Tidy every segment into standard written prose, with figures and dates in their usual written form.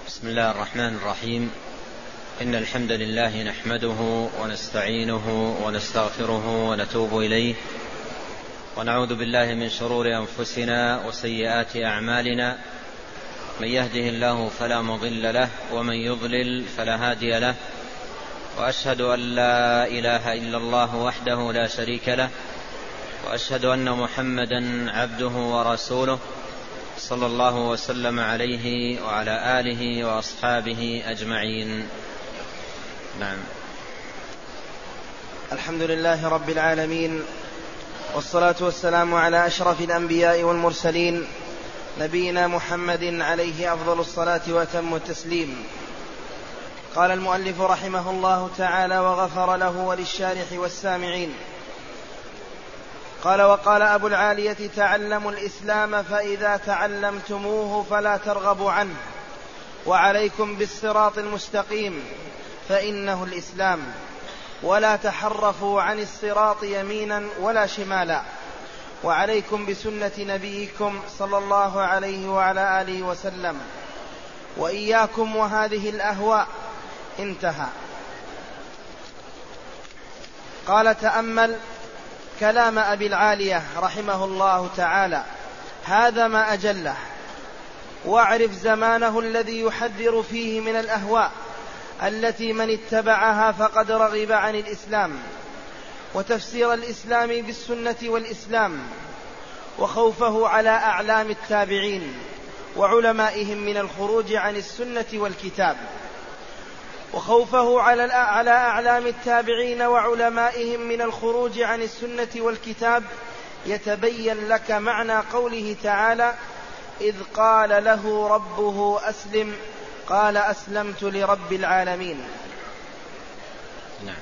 بسم الله الرحمن الرحيم. إن الحمد لله نحمده ونستعينه ونستغفره ونتوب إليه، ونعوذ بالله من شرور أنفسنا وسيئات أعمالنا. من يهده الله فلا مضل له، ومن يضلل فلا هادي له. وأشهد أن لا إله إلا الله وحده لا شريك له، وأشهد أن محمدا عبده ورسوله، صلى الله وسلم عليه وعلى آله وأصحابه أجمعين. نعم. الحمد لله رب العالمين، والصلاة والسلام على أشرف الأنبياء والمرسلين، نبينا محمد عليه أفضل الصلاة وأتم التسليم. قال المؤلف رحمه الله تعالى وغفر له وللشارح والسامعين. قال: وقال أبو العالية: تعلموا الإسلام فإذا تعلمتموه فلا ترغبوا عنه، وعليكم بالصراط المستقيم فإنه الإسلام، ولا تحرفوا عن الصراط يمينا ولا شمالا، وعليكم بسنة نبيكم صلى الله عليه وعلى آله وسلم، وإياكم وهذه الأهواء. انتهى. قال: تأمل كلام أبي العالية رحمه الله تعالى، هذا ما أجله، واعرف زمانه الذي يحذر فيه من الأهواء التي من اتبعها فقد رغب عن الإسلام، وتفسير الإسلام بالسنة والإسلام، وخوفه على أعلام التابعين وعلمائهم من الخروج عن السنة والكتاب، وخوفه على أعلام التابعين وعلمائهم من الخروج عن السنة والكتاب يتبين لك معنى قوله تعالى: إذ قال له ربه أسلم قال أسلمت لرب العالمين. نعم.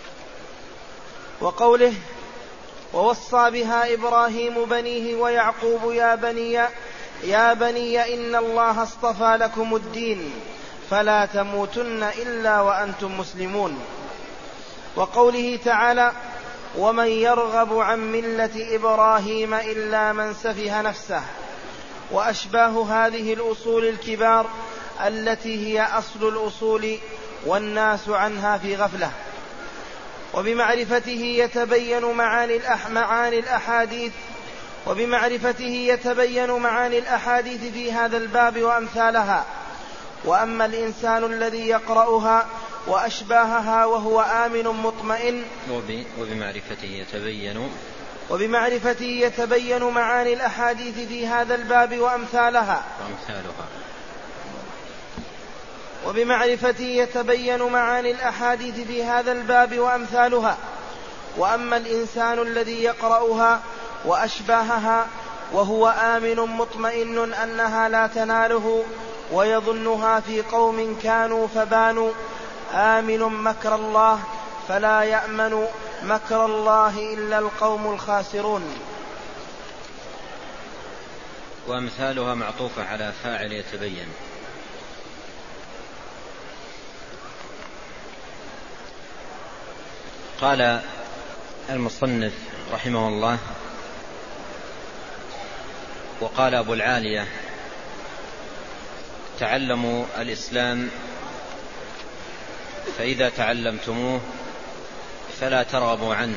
وقوله: ووصى بها إبراهيم بنيه ويعقوب يا بني إن الله اصطفى لكم الدين فلا تموتن إلا وأنتم مسلمون. وقوله تعالى: ومن يرغب عن ملة إبراهيم إلا من سفه نفسه، وأشباه هذه الأصول الكبار التي هي أصل الأصول والناس عنها في غفلة. وبمعرفته يتبين معاني الأحاديث في هذا الباب وأمثالها. وأما الإنسان الذي يقرأها وأشباهها وهو آمن مطمئن، وبمعرفته يتبين معاني الأحاديث في هذا الباب وأمثالها. وأما الإنسان الذي يقرأها وأشباهها وهو آمن مطمئن أنها لا تناله ويظنها في قوم كانوا فبانوا، آمن مكر الله فلا يأمن مكر الله إلا القوم الخاسرون. وأمثالها معطوفة على فاعل يتبين. قال المصنف رحمه الله: وقال أبو العالية: تعلموا الإسلام فإذا تعلمتموه فلا ترغبوا عنه،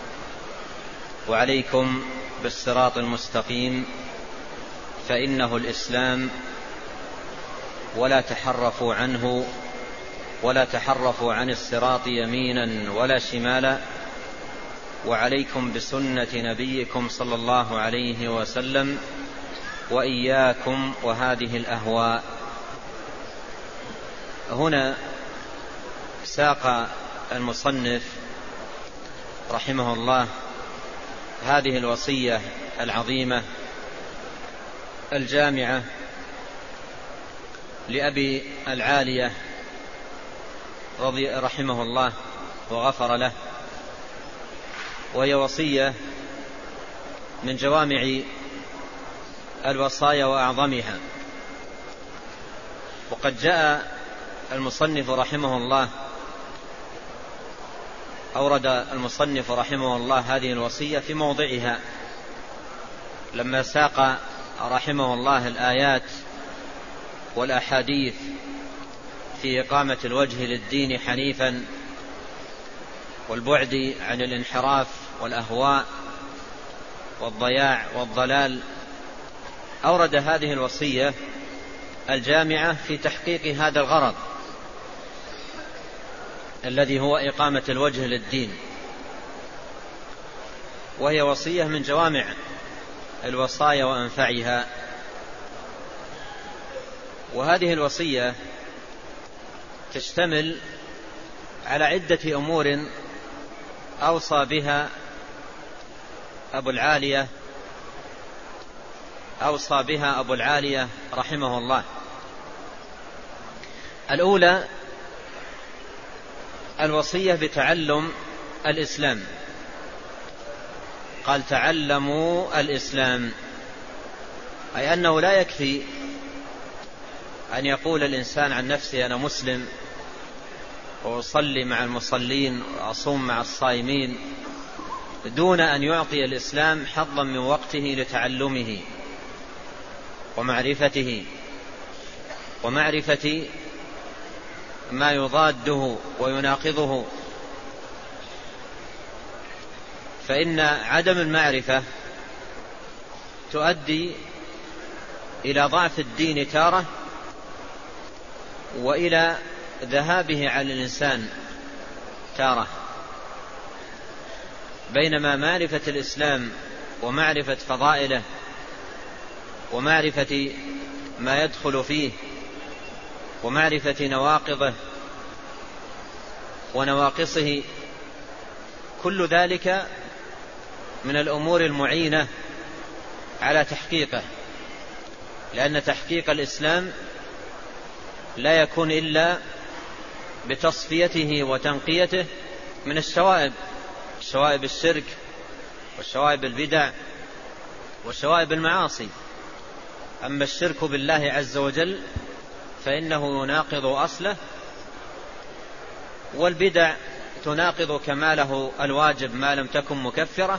وعليكم بالصراط المستقيم فإنه الإسلام، ولا تحرفوا عنه، ولا تحرفوا عن الصراط يمينا ولا شمالا، وعليكم بسنة نبيكم صلى الله عليه وسلم، وإياكم وهذه الأهواء. هنا ساق المصنف رحمه الله هذه الوصية العظيمة الجامعة لأبي العالية رحمه الله وغفر له، وهي وصية من جوامع الوصايا وأعظمها. وقد جاء المصنف رحمه الله أورد المصنف رحمه الله هذه الوصية في موضعها لما ساق رحمه الله الآيات والأحاديث في إقامة الوجه للدين حنيفا والبعد عن الانحراف والأهواء والضياع والضلال، أورد هذه الوصية الجامعة في تحقيق هذا الغرض الذي هو إقامة الوجه للدين، وهي وصية من جوامع الوصايا وأنفعها. وهذه الوصية تشتمل على عدة أمور أوصى بها أبو العالية رحمه الله. الأولى الوصية بتعلم الإسلام، قال تعلموا الإسلام، أي أنه لا يكفي أن يقول الإنسان عن نفسه أنا مسلم وأصلي مع المصلين وأصوم مع الصائمين دون أن يعطي الإسلام حظا من وقته لتعلمه ومعرفة ما يضاده ويناقضه. فإن عدم المعرفة تؤدي إلى ضعف الدين تارة وإلى ذهابه على الإنسان تارة، بينما معرفة الإسلام ومعرفة فضائله ومعرفة ما يدخل فيه ومعرفة نواقضه ونواقصه كل ذلك من الأمور المعينة على تحقيقه، لأن تحقيق الإسلام لا يكون إلا بتصفيته وتنقيته من شوائب الشرك وشوائب البدع وشوائب المعاصي. أما الشرك بالله عز وجل فإنه يناقض أصله، والبدع تناقض كماله الواجب ما لم تكن مكفرة،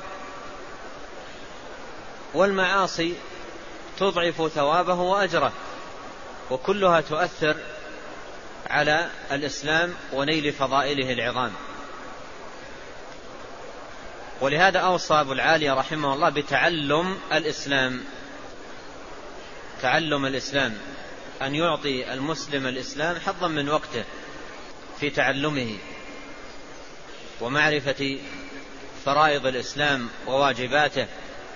والمعاصي تضعف ثوابه وأجره، وكلها تؤثر على الإسلام ونيل فضائله العظام. ولهذا أوصى أبو العالية رحمه الله بتعلم الإسلام، تعلم الإسلام، أن يعطي المسلم الإسلام حظا من وقته في تعلمه ومعرفة فرائض الإسلام وواجباته،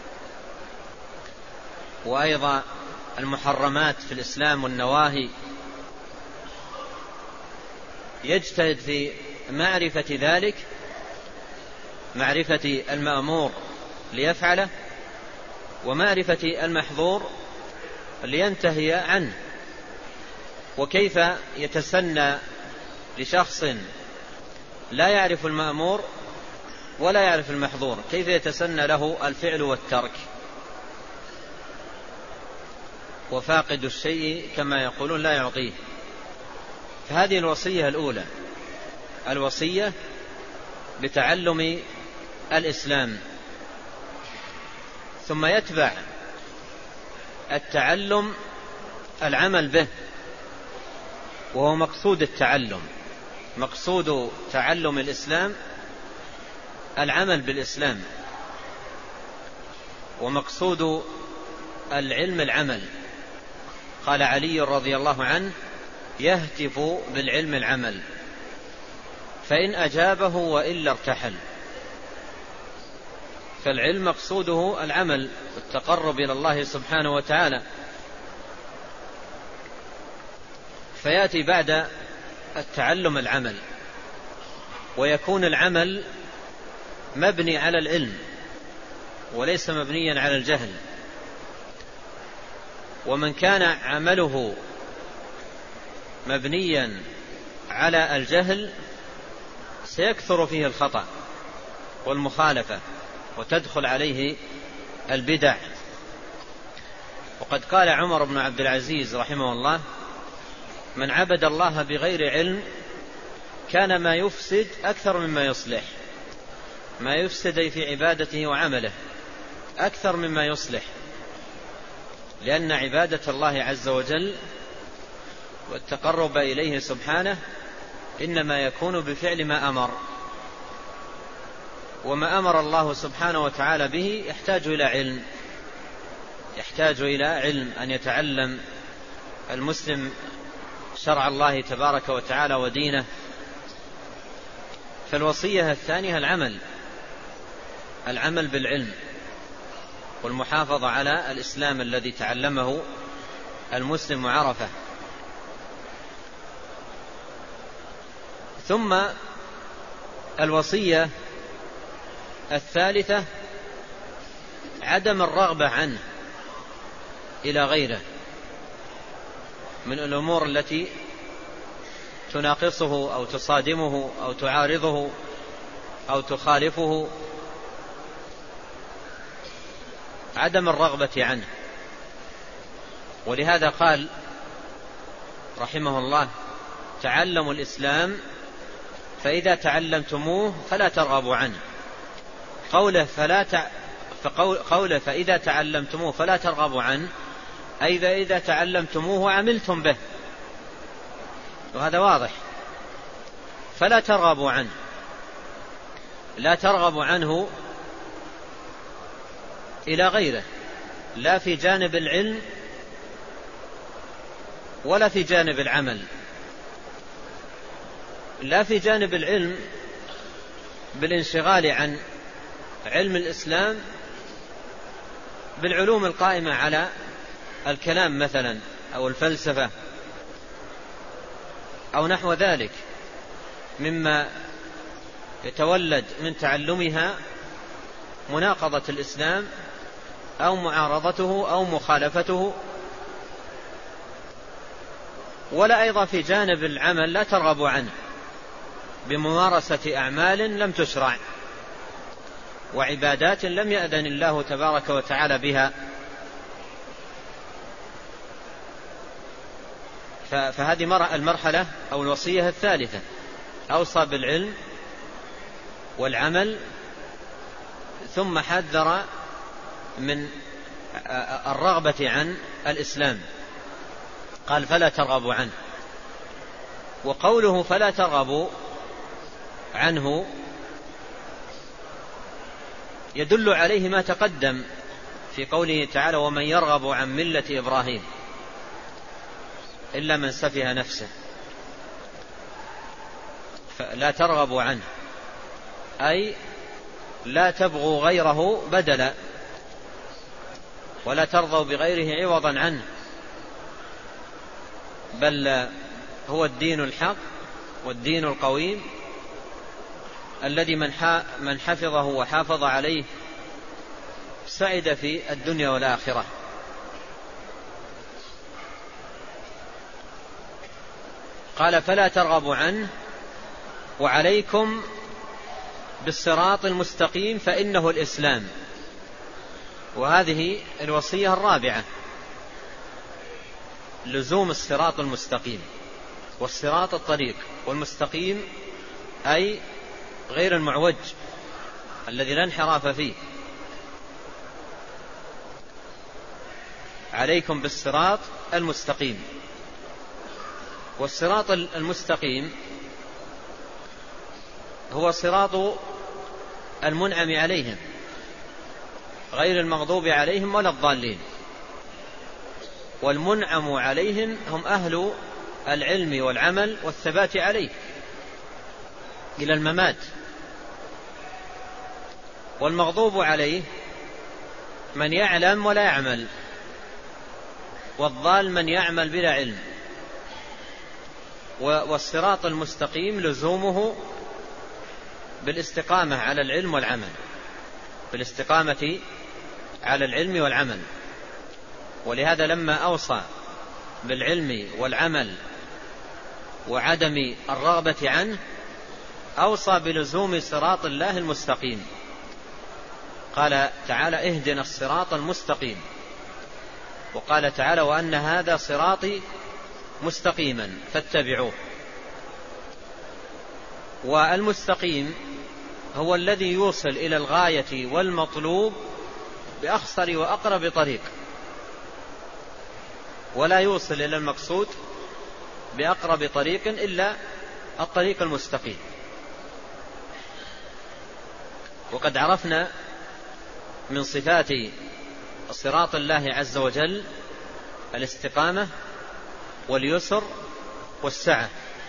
وأيضا المحرمات في الإسلام والنواهي، يجتهد في معرفة ذلك، معرفة المأمور ليفعله ومعرفة المحظور لينتهي عنه. وكيف يتسنى لشخص لا يعرف المأمور ولا يعرف المحظور، كيف يتسنى له الفعل والترك؟ وفاقد الشيء كما يقولون لا يعطيه. فهذه الوصية الأولى، الوصية بتعلم الإسلام. ثم يتبع التعلم العمل به، وهو مقصود التعلم، مقصود تعلم الإسلام العمل بالإسلام، ومقصود العلم العمل. قال علي رضي الله عنه يهتف بالعلم العمل، فإن أجابه وإلا ارتحل. فالعلم مقصوده العمل والتقرب إلى الله سبحانه وتعالى، فيأتي بعد التعلم العمل، ويكون العمل مبني على العلم وليس مبنيا على الجهل. ومن كان عمله مبنيا على الجهل سيكثر فيه الخطأ والمخالفة وتدخل عليه البدع. وقد قال عمر بن عبد العزيز رحمه الله من عبد الله بغير علم كان ما يفسد أكثر مما يصلح. ما يفسد في عبادته وعمله أكثر مما يصلح، لأن عبادة الله عز وجل والتقرب إليه سبحانه إنما يكون بفعل ما أمر، وما أمر الله سبحانه وتعالى به يحتاج إلى علم، أن يتعلم المسلم شرع الله تبارك وتعالى ودينه. فالوصية الثانية العمل بالعلم والمحافظة على الإسلام الذي تعلمه المسلم وعرفه. ثم الوصية الثالثة عدم الرغبة عنه إلى غيره من الأمور التي تناقصه أو تصادمه أو تعارضه أو تخالفه، عدم الرغبة عنه. ولهذا قال رحمه الله: تعلموا الإسلام فإذا تعلمتموه فلا ترغبوا عنه. قوله فإذا تعلمتموه فلا ترغبوا عنه، أي إذا تعلمتموه وعملتم به، وهذا واضح. فلا ترغبوا عنه، لا ترغبوا عنه إلى غيره، لا في جانب العلم ولا في جانب العمل. لا في جانب العلم بالانشغال عن علم الإسلام بالعلوم القائمة على الكلام مثلا أو الفلسفة أو نحو ذلك مما يتولد من تعلمها مناقضة الإسلام أو معارضته أو مخالفته. ولا أيضا في جانب العمل لا ترغبوا عنه بممارسة أعمال لم تشرع وعبادات لم يأذن الله تبارك وتعالى بها. فهذه المرحلة أو الوصية الثالثة، أوصى بالعلم والعمل، ثم حذر من الرغبة عن الإسلام، قال فلا ترغبوا عنه. وقوله فلا ترغبوا عنه يدل عليه ما تقدم في قوله تعالى: ومن يرغب عن ملة إبراهيم إلا من سفه نفسه. فلا ترغبوا عنه أي لا تبغوا غيره بدلا، ولا ترضوا بغيره عوضا عنه، بل هو الدين الحق والدين القويم الذي من حفظه وحافظ عليه سعد في الدنيا والآخرة. قال فلا ترغبوا عنه وعليكم بالصراط المستقيم فإنه الإسلام. وهذه الوصية الرابعة، لزوم الصراط المستقيم. والصراط الطريق، والمستقيم أي غير المعوج الذي لا انحراف فيه. عليكم بالصراط المستقيم. والصراط المستقيم هو صراط المنعم عليهم غير المغضوب عليهم ولا الضالين. والمنعم عليهم هم أهل العلم والعمل والثبات عليه إلى الممات. والمغضوب عليه من يعلم ولا يعمل، والضال من يعمل بلا علم. والصراط المستقيم لزومه بالاستقامة على العلم والعمل، بالاستقامة على العلم والعمل. ولهذا لما أوصى بالعلم والعمل وعدم الرغبة عنه أوصى بلزوم صراط الله المستقيم. قال تعالى: اهدنا الصراط المستقيم. وقال تعالى: وأن هذا صراطي مستقيما فاتبعوه. والمستقيم هو الذي يوصل إلى الغاية والمطلوب بأخصر وأقرب طريق، ولا يوصل إلى المقصود بأقرب طريق إلا الطريق المستقيم. وقد عرفنا من صفات صراط الله عز وجل الاستقامة واليسر والسعة.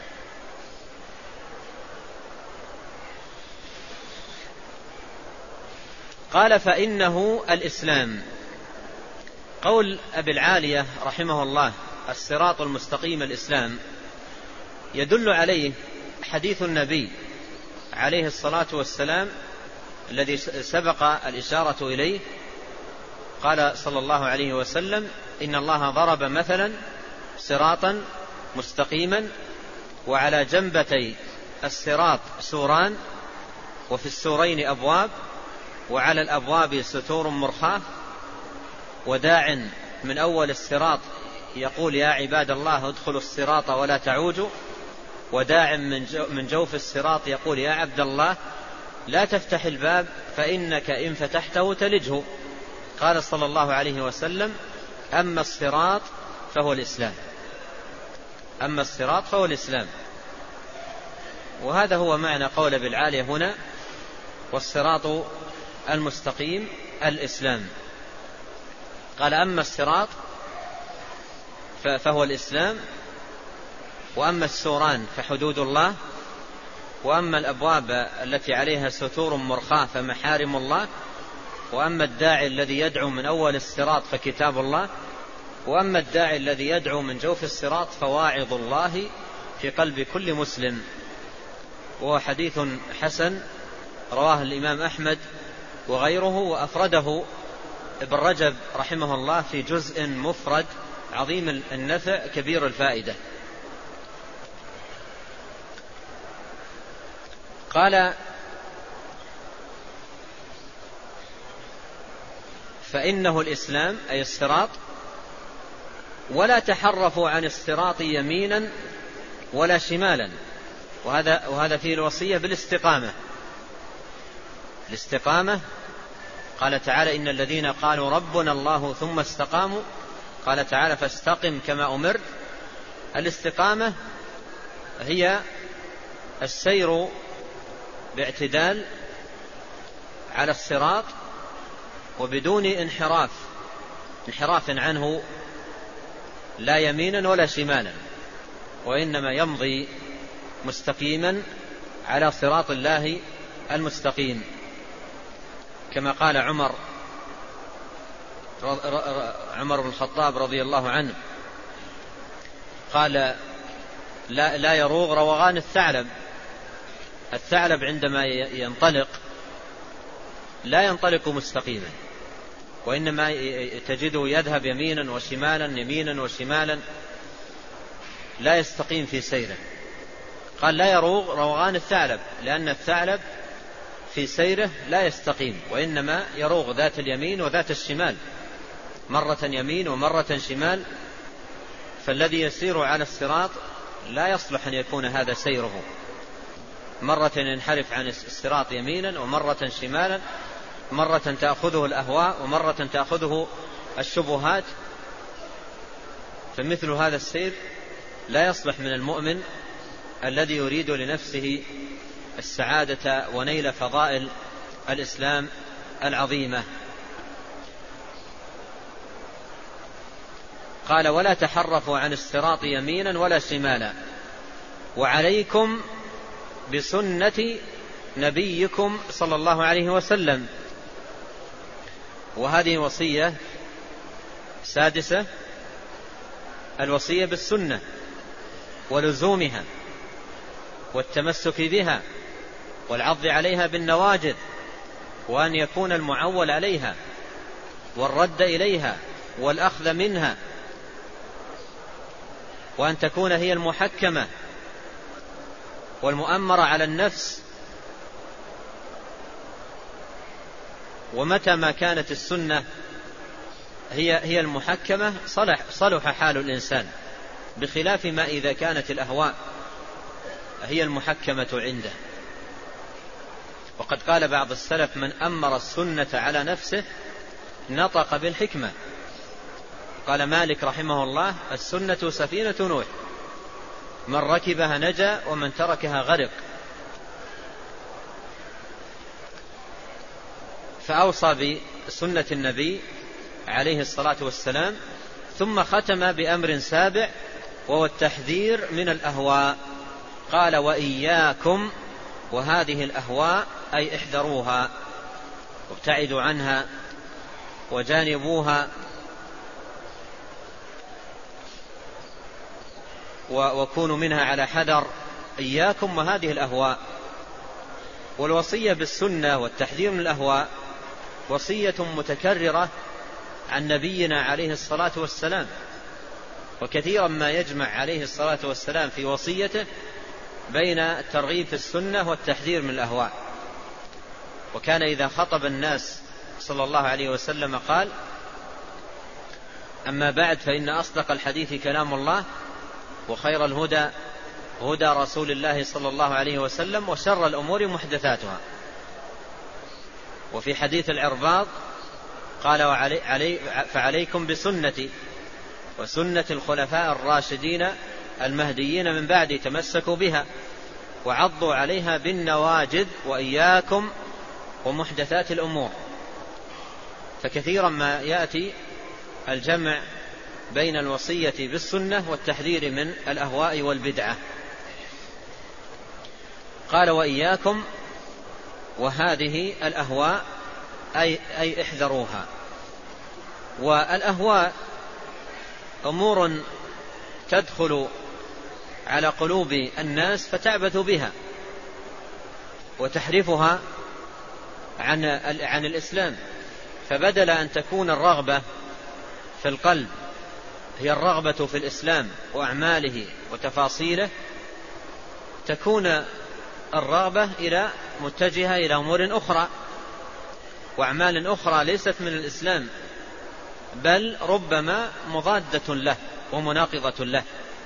قال فإنه الإسلام. قول أبي العالية رحمه الله الصراط المستقيم الإسلام يدل عليه حديث النبي عليه الصلاة والسلام الذي سبق الإشارة إليه. قال صلى الله عليه وسلم إن الله ضرب مثلا صراطا مستقيما وعلى جنبتي الصراط سوران وفي السورين أبواب وعلى الأبواب ستور مرخاة وداع من أول الصراط يقول يا عباد الله ادخلوا الصراط ولا تعوجوا وداع من جوف الصراط يقول يا عبد الله لا تفتح الباب فإنك إن فتحته تلجه. قال صلى الله عليه وسلم أما الصراط فهو الإسلام. أما الصراط فهو الإسلام. وهذا هو معنى قول أبي العالية هنا والصراط المستقيم الإسلام. قال أما الصراط فهو الإسلام وأما السوران فحدود الله وأما الأبواب التي عليها ستور مرخاة فمحارم الله وأما الداعي الذي يدعو من أول الصراط فكتاب الله وأما الداعي الذي يدعو من جوف الصراط فواعظ الله في قلب كل مسلم. وهو حديث حسن رواه الإمام أحمد وغيره وأفرده ابن رجب رحمه الله في جزء مفرد عظيم النفع كبير الفائدة. قال فإنه الإسلام أي الصراط ولا تحرفوا عن الصراط يمينا ولا شمالا. وهذا فيه الوصية بالاستقامة. الاستقامة قال تعالى إن الذين قالوا ربنا الله ثم استقاموا قال تعالى فاستقم كما أمرت. الاستقامة هي السير باعتدال على الصراط وبدون انحراف عنه لا يمينا ولا شمالا وإنما يمضي مستقيما على صراط الله المستقيم كما قال عمر بن الخطاب رضي الله عنه قال لا يروغ روغان الثعلب عندما ينطلق لا ينطلق مستقيما وإنما تجده يذهب يمينا وشمالا لا يستقيم في سيره. قال لا يروغ روغان الثعلب لأن الثعلب في سيره لا يستقيم وإنما يروغ ذات اليمين وذات الشمال مرة يمين ومرة شمال. فالذي يسير على الصراط لا يصلح أن يكون هذا سيره مرة ينحرف عن الصراط يمينا ومرة شمالا مرة تأخذه الأهواء ومرة تأخذه الشبهات. فمثل هذا السير لا يصلح من المؤمن الذي يريد لنفسه السعادة ونيل فضائل الإسلام العظيمة. قال ولا تحرفوا عن الصراط يمينا ولا شمالا وعليكم بسنة نبيكم صلى الله عليه وسلم. وهذه وصية سادسة الوصية بالسنة ولزومها والتمسك بها والعض عليها بالنواجذ وأن يكون المعول عليها والرد إليها والأخذ منها وأن تكون هي المحكمة والمؤمرة على النفس. ومتى ما كانت السنة هي المحكمة صلح حال الإنسان بخلاف ما إذا كانت الأهواء هي المحكمة عنده. وقد قال بعض السلف من أمر السنة على نفسه نطق بالحكمة. قال مالك رحمه الله السنة سفينة نوح من ركبها نجا ومن تركها غرق. فأوصى بسنة النبي عليه الصلاة والسلام، ثم ختم بأمر سابع وهو التحذير من الأهواء. قال: وإياكم وهذه الأهواء، أي احذروها وابتعدوا عنها وجانبوها وكونوا منها على حذر. إياكم وهذه الأهواء. والوصية بالسنة والتحذير من الأهواء وصية متكررة عن نبينا عليه الصلاة والسلام، وكثيرا ما يجمع عليه الصلاة والسلام في وصيته بين الترغيب في السنة والتحذير من الأهواء. وكان إذا خطب الناس صلى الله عليه وسلم قال: أما بعد، فإن أصدق الحديث كلام الله، وخير الهدى هدى رسول الله صلى الله عليه وسلم، وشر الأمور محدثاتها. وفي حديث العرباض قال: فعليكم بسنتي وسنة الخلفاء الراشدين المهديين من بعدي، تمسكوا بها وعضوا عليها بالنواجذ، وإياكم ومحدثات الأمور. فكثيرا ما يأتي الجمع بين الوصية بالسنة والتحذير من الأهواء والبدعة. قال: وإياكم وهذه الأهواء، أي احذروها. والأهواء أمور تدخل على قلوب الناس فتعبث بها وتحرفها عن الإسلام. فبدل أن تكون الرغبة في القلب هي الرغبة في الإسلام وأعماله وتفاصيله، تكون الرغبة متجهة إلى أمور أخرى وأعمال أخرى ليست من الإسلام، بل ربما مضادة له ومناقضة له.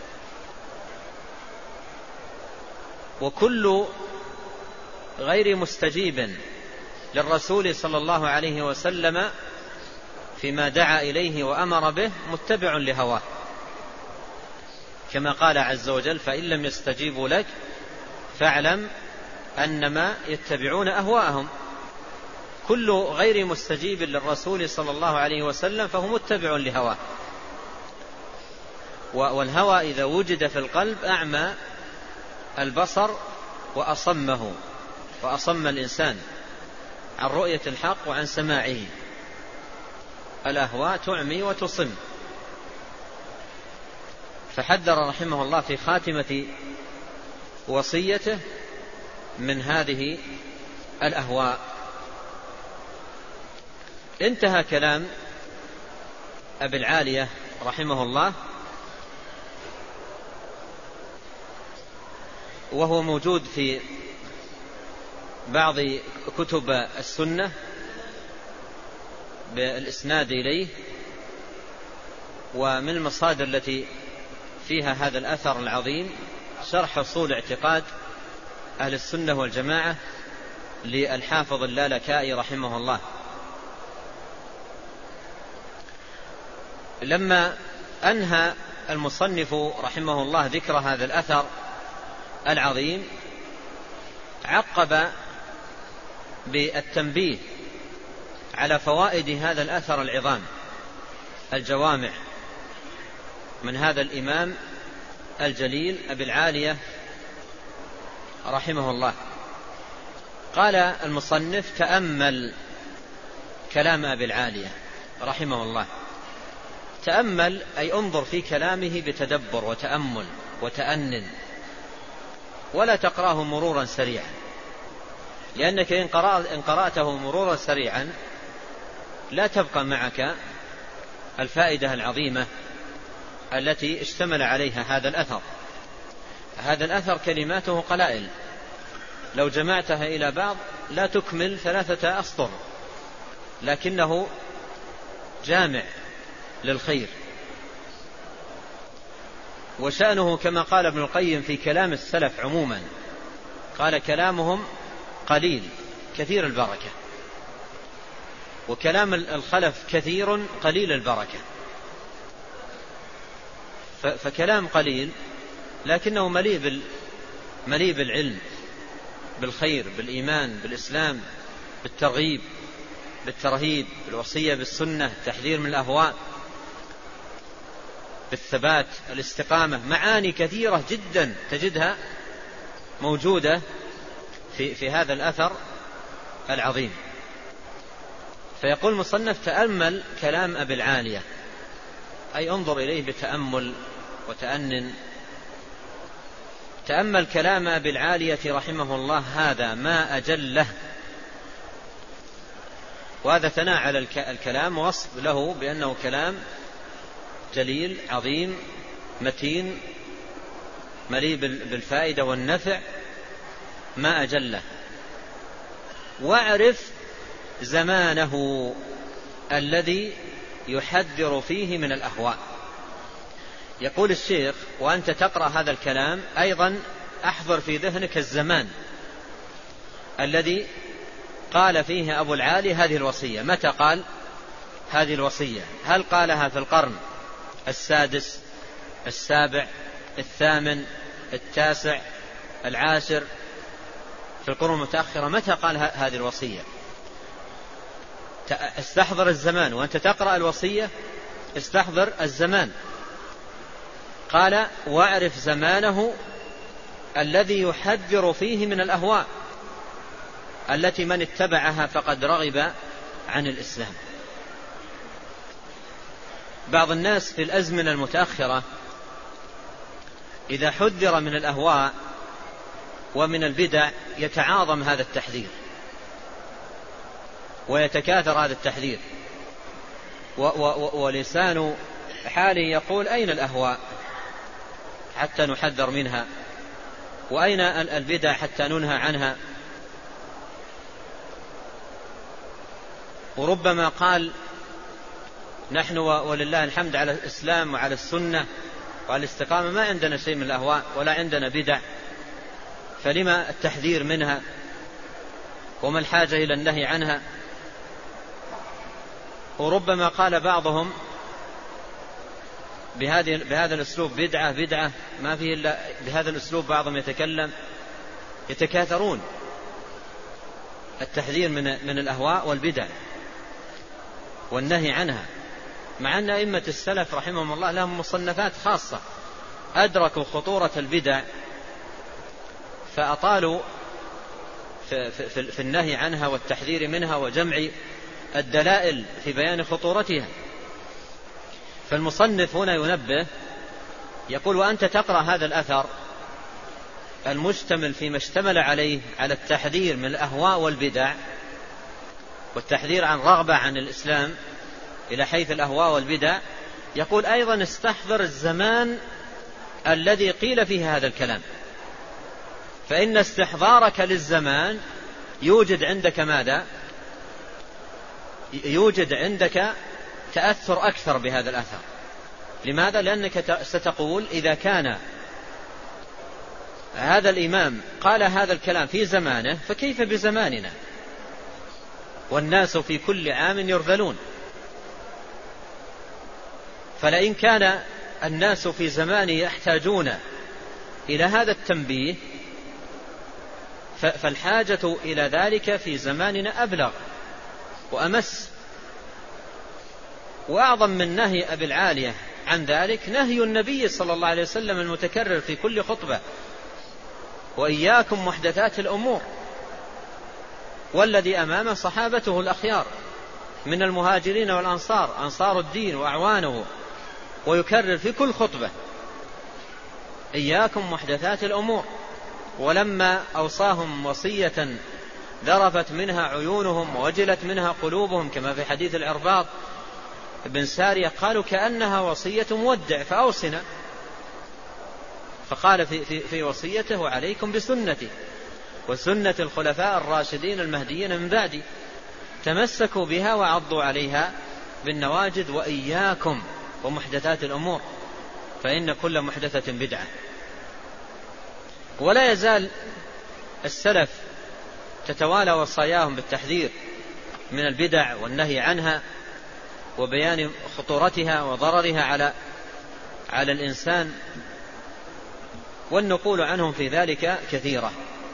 وكل غير مستجيب للرسول صلى الله عليه وسلم فيما دعا إليه وأمر به متبع لهواه، كما قال عز وجل: فإن لم يستجيبوا لك فاعلم أنما يتبعون أهواءهم. كل غير مستجيب للرسول صلى الله عليه وسلم فهو متبع لهواه. والهوى إذا وجد في القلب أعمى البصر وأصم الإنسان عن رؤية الحق وعن سماعه. الأهواء تعمي وتصم. فحذر رحمه الله في خاتمة وصيته من هذه الأهواء. انتهى كلام أبي العالية رحمه الله، وهو موجود في بعض كتب السنة بالإسناد إليه. ومن المصادر التي فيها هذا الأثر العظيم شرح أصول اعتقاد أهل السنة والجماعة للحافظ اللالكائي رحمه الله. لما أنهى المصنف رحمه الله ذكر هذا الأثر العظيم، عقب بالتنبيه على فوائد هذا الأثر العظام الجوامع من هذا الإمام الجليل أبي العالية رحمه الله. قال المصنف: تأمل كلام أبي العالية رحمه الله. تأمل أي انظر في كلامه بتدبر وتأمل وتأنن، ولا تقرأه مرورا سريعا، لأنك إن قرأته مرورا سريعا لا تبقى معك الفائدة العظيمة التي اشتمل عليها هذا الأثر. هذا الأثر كلماته قلائل، لو جمعتها إلى بعض لا تكمل 3 أسطر، لكنه جامع للخير. وشأنه كما قال ابن القيم في كلام السلف عموما، قال: كلامهم قليل كثير البركة، وكلام الخلف كثير قليل البركة. فكلام قليل لكنه مليء بالعلم، بالخير، بالإيمان، بالإسلام، بالترغيب، بالترهيب، بالوصية بالسنة، التحذير من الأهواء، بالثبات، الاستقامة. معاني كثيرة جدا تجدها موجودة في هذا الأثر العظيم. فيقول المصنف: تأمل كلام أبي العالية، أي انظر إليه بتأمل وتأنن. تأمل كلام أبي العالية رحمه الله، هذا ما أجله. وهذا ثناء على الكلام، وصف له بأنه كلام جليل عظيم متين مليء بالفائدة والنفع، ما أجله. واعرف زمانه الذي يحذر فيه من الأهواء. يقول الشيخ: وأنت تقرأ هذا الكلام أيضا أحضر في ذهنك الزمان الذي قال فيه أبو العالي هذه الوصية. متى قال هذه الوصية؟ هل قالها في القرن 6، 7، 8، 9، 10، في القرون المتأخرة؟ متى قال هذه الوصية؟ استحضر الزمان، وأنت تقرأ الوصية استحضر الزمان. قال: واعرف زمانه الذي يحذر فيه من الأهواء التي من اتبعها فقد رغب عن الإسلام. بعض الناس في الأزمنة المتأخرة إذا حذر من الأهواء ومن البدع يتعاظم هذا التحذير ويتكاثر هذا التحذير، ولسان حاله يقول: أين الأهواء حتى نحذر منها؟ وأين البدع حتى ننهى عنها؟ وربما قال: نحن ولله الحمد على الإسلام وعلى السنة وعلى الاستقامة ما عندنا شيء من الأهواء ولا عندنا بدع، فلما التحذير منها وما الحاجة إلى النهي عنها؟ وربما قال بعضهم بهذا الأسلوب: بدعة ما فيه إلا بهذا الأسلوب. بعضهم يتكاثرون التحذير من الأهواء والبدع والنهي عنها، مع أن أئمة السلف رحمهم الله لهم مصنفات خاصة أدركوا خطورة البدع فأطالوا في النهي عنها والتحذير منها وجمع الدلائل في بيان خطورتها. فالمصنف هنا ينبه يقول: وأنت تقرأ هذا الأثر المشتمل فيما اشتمل عليه على التحذير من الأهواء والبدع والتحذير عن رغبة عن الإسلام إلى حيث الأهواء والبدع، يقول أيضا: استحضر الزمان الذي قيل فيه هذا الكلام، فإن استحضارك للزمان يوجد عندك ماذا؟ يوجد عندك تأثر أكثر بهذا الأثر. لماذا؟ لأنك ستقول: إذا كان هذا الإمام قال هذا الكلام في زمانه فكيف بزماننا؟ والناس في كل عام يرذلون. فلئن كان الناس في زمانه يحتاجون إلى هذا التنبيه فالحاجة إلى ذلك في زماننا أبلغ وأمس. وأعظم من نهي أبي العالية عن ذلك نهي النبي صلى الله عليه وسلم المتكرر في كل خطبة: وإياكم محدثات الأمور. والذي أمامه صحابته الأخيار من المهاجرين والأنصار، أنصار الدين وأعوانه، ويكرر في كل خطبة: إياكم محدثات الأمور. ولما أوصاهم وصية ذرفت منها عيونهم ووجلت منها قلوبهم كما في حديث العرباض بن سارية قالوا: كأنها وصية مودع فأوصنا. فقال في وصيته: وعليكم بسنتي وسنة الخلفاء الراشدين المهديين من بعدي، تمسكوا بها وعضوا عليها بالنواجذ، وإياكم ومحدثات الأمور فإن كل محدثة بدعة. ولا يزال السلف تتوالى وصاياهم بالتحذير من البدع والنهي عنها وبيان خطورتها وضررها على الإنسان. والنقول عنهم في ذلك كثيرة.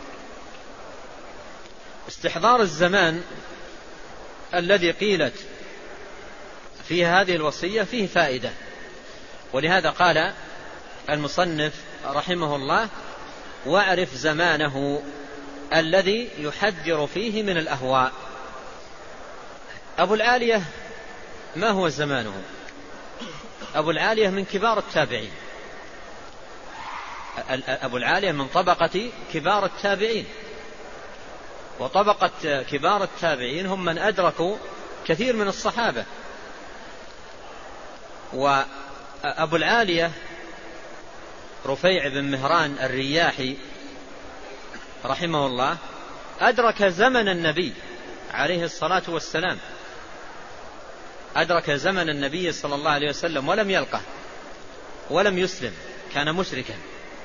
استحضار الزمان الذي قيلت فيه هذه الوصية فيه فائدة، ولهذا قال المصنف رحمه الله: واعرف زمانه الذي يحذر فيه من الأهواء. أبو العالية ما هو زمانه؟ أبو العالية من كبار التابعين، أبو العالية من طبقة كبار التابعين، وطبقة كبار التابعين هم من أدركوا كثير من الصحابة. وأبو العالية رفيع بن مهران الرياحي رحمه الله أدرك زمن النبي عليه الصلاة والسلام، أدرك زمن النبي صلى الله عليه وسلم ولم يلقه ولم يسلم، كان مشركا،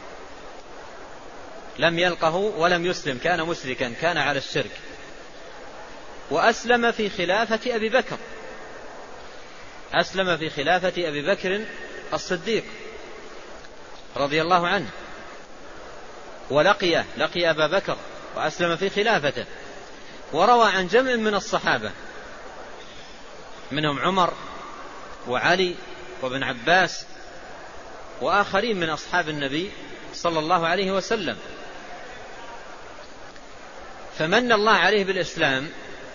لم يلقه ولم يسلم، كان مشركا، كان على الشرك، وأسلم في خلافة أبي بكر، أسلم في خلافة أبي بكر الصديق رضي الله عنه، لقي أبا بكر وأسلم في خلافته، وروى عن جمع من الصحابة منهم عمر وعلي وابن عباس وآخرين من أصحاب النبي صلى الله عليه وسلم. فمن الله عليه بالإسلام،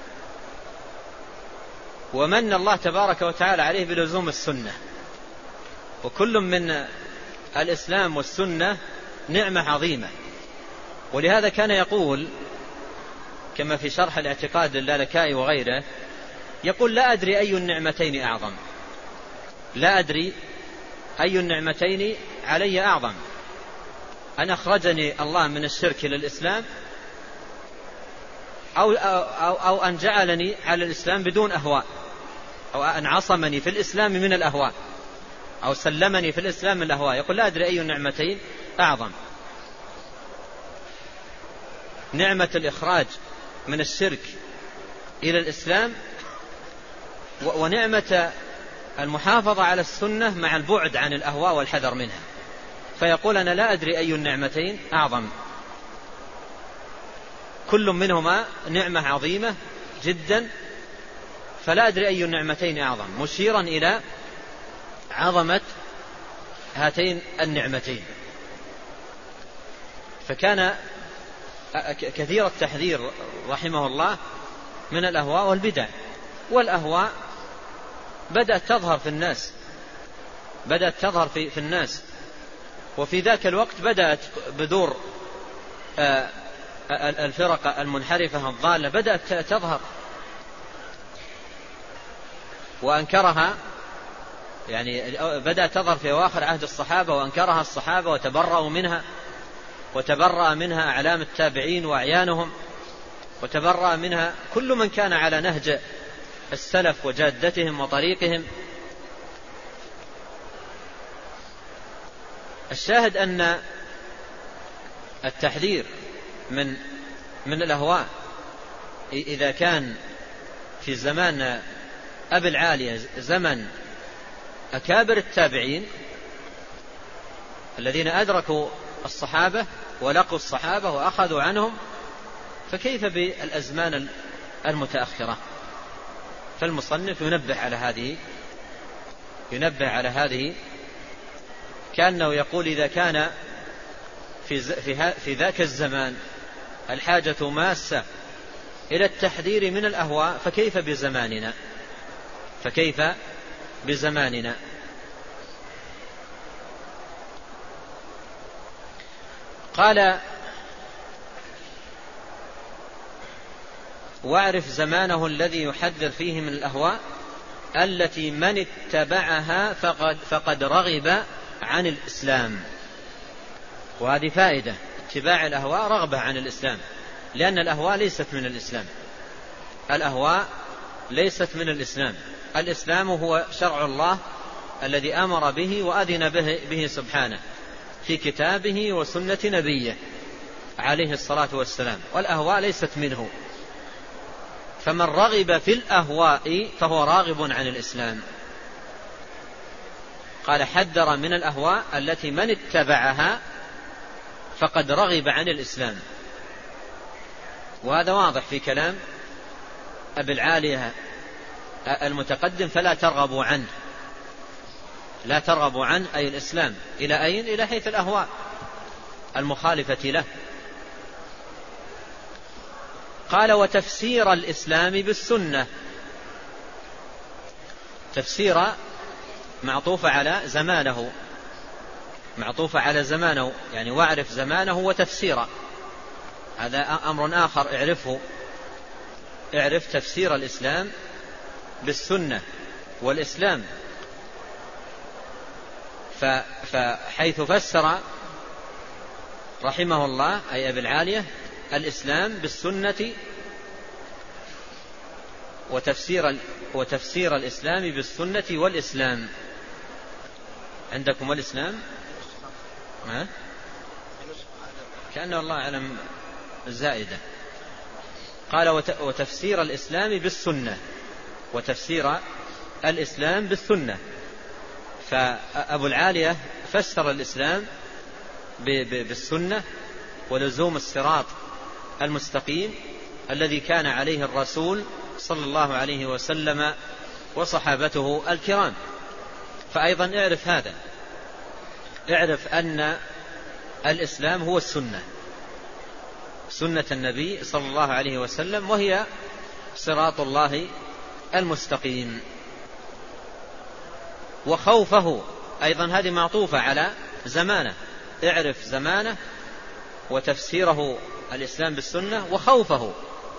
ومن الله تبارك وتعالى عليه بلزوم السنة، وكل من الإسلام والسنة نعمة عظيمة. ولهذا كان يقول كما في شرح الاعتقاد للالكائي وغيره، يقول: لا أدري أي النعمتين أعظم، لا أدري أي النعمتين علي أعظم، أن أخرجني الله من الشرك إلى الإسلام، أو أن جعلني على الإسلام بدون أهواء، أو أن عصمني في الإسلام من الأهواء، أو سلمني في الإسلام من الأهواء. يقول: لا أدري أي النعمتين أعظم، نعمة الإخراج من الشرك إلى الإسلام، ونعمة المحافظة على السنة مع البعد عن الأهواء والحذر منها. فيقول: أنا لا أدري أي النعمتين أعظم، كل منهما نعمة عظيمة جدا، فلا أدري أي النعمتين أعظم، مشيرا إلى عظمة هاتين النعمتين. فكان كثير التحذير رحمه الله من الأهواء والبدع. والأهواء بدأت تظهر في الناس، بدأت تظهر في الناس، وفي ذاك الوقت بدأت بذور الفرق المنحرفة الضالة بدأت تظهر، وأنكرها، يعني بدأت تظهر في أواخر عهد الصحابة، وأنكرها الصحابة وتبرأوا منها، وتبرأ منها أعلام التابعين وأعيانهم، وتبرأ منها كل من كان على نهج السلف وجادتهم وطريقهم. الشاهد أن التحذير من الأهواء إذا كان في زمان أبي العالية، زمن أكابر التابعين الذين أدركوا الصحابة ولقوا الصحابة وأخذوا عنهم، فكيف بالأزمان المتأخرة؟ فالمصنف ينبه على هذه كأنه يقول: إذا كان في ذاك الزمان الحاجة ماسة إلى التحذير من الأهواء، فكيف بزماننا؟ فكيف بزماننا؟ قال: واعرف زمانه الذي يحذر فيه من الأهواء التي من اتبعها فقد رغب عن الإسلام. وهذه فائدة، اتباع الأهواء رغبة عن الإسلام، لأن الأهواء ليست من الإسلام، الأهواء ليست من الإسلام. الإسلام هو شرع الله الذي أمر به وأذن به سبحانه في كتابه وسنة نبيه عليه الصلاة والسلام، والأهواء ليست منه. فمن رغب في الأهواء فهو راغب عن الإسلام. قال: حذر من الأهواء التي من اتبعها فقد رغب عن الإسلام. وهذا واضح في كلام أبي العالية المتقدم: فلا ترغبوا عنه. لا ترغبوا عنه أي الإسلام. إلى أين؟ إلى حيث الأهواء المخالفة له. قال: وتفسير الإسلام بالسنة. تفسير معطوفة على زمانه، معطوفة على زمانه، يعني واعرف زمانه وتفسيره. هذا أمر آخر اعرفه. اعرف تفسير الإسلام بالسنة والإسلام. فحيث فسر رحمه الله أي أبي العالية الإسلام بالسنة وتفسير الإسلام بالسنة والإسلام. عندكم الإسلام؟ كأنه الله أعلم زائدة. قال: وتفسير الإسلام بالسنة، وتفسير الإسلام بالسنة. فأبو العالية فسر الإسلام بالسنة ولزوم الصراط المستقيم الذي كان عليه الرسول صلى الله عليه وسلم وصحابته الكرام. فأيضا اعرف هذا، اعرف أن الإسلام هو السنة، سنة النبي صلى الله عليه وسلم، وهي صراط الله المستقيم. وخوفه أيضا هذه معطوفة على زمانه. اعرف زمانه وتفسيره الإسلام بالسنة. وخوفه،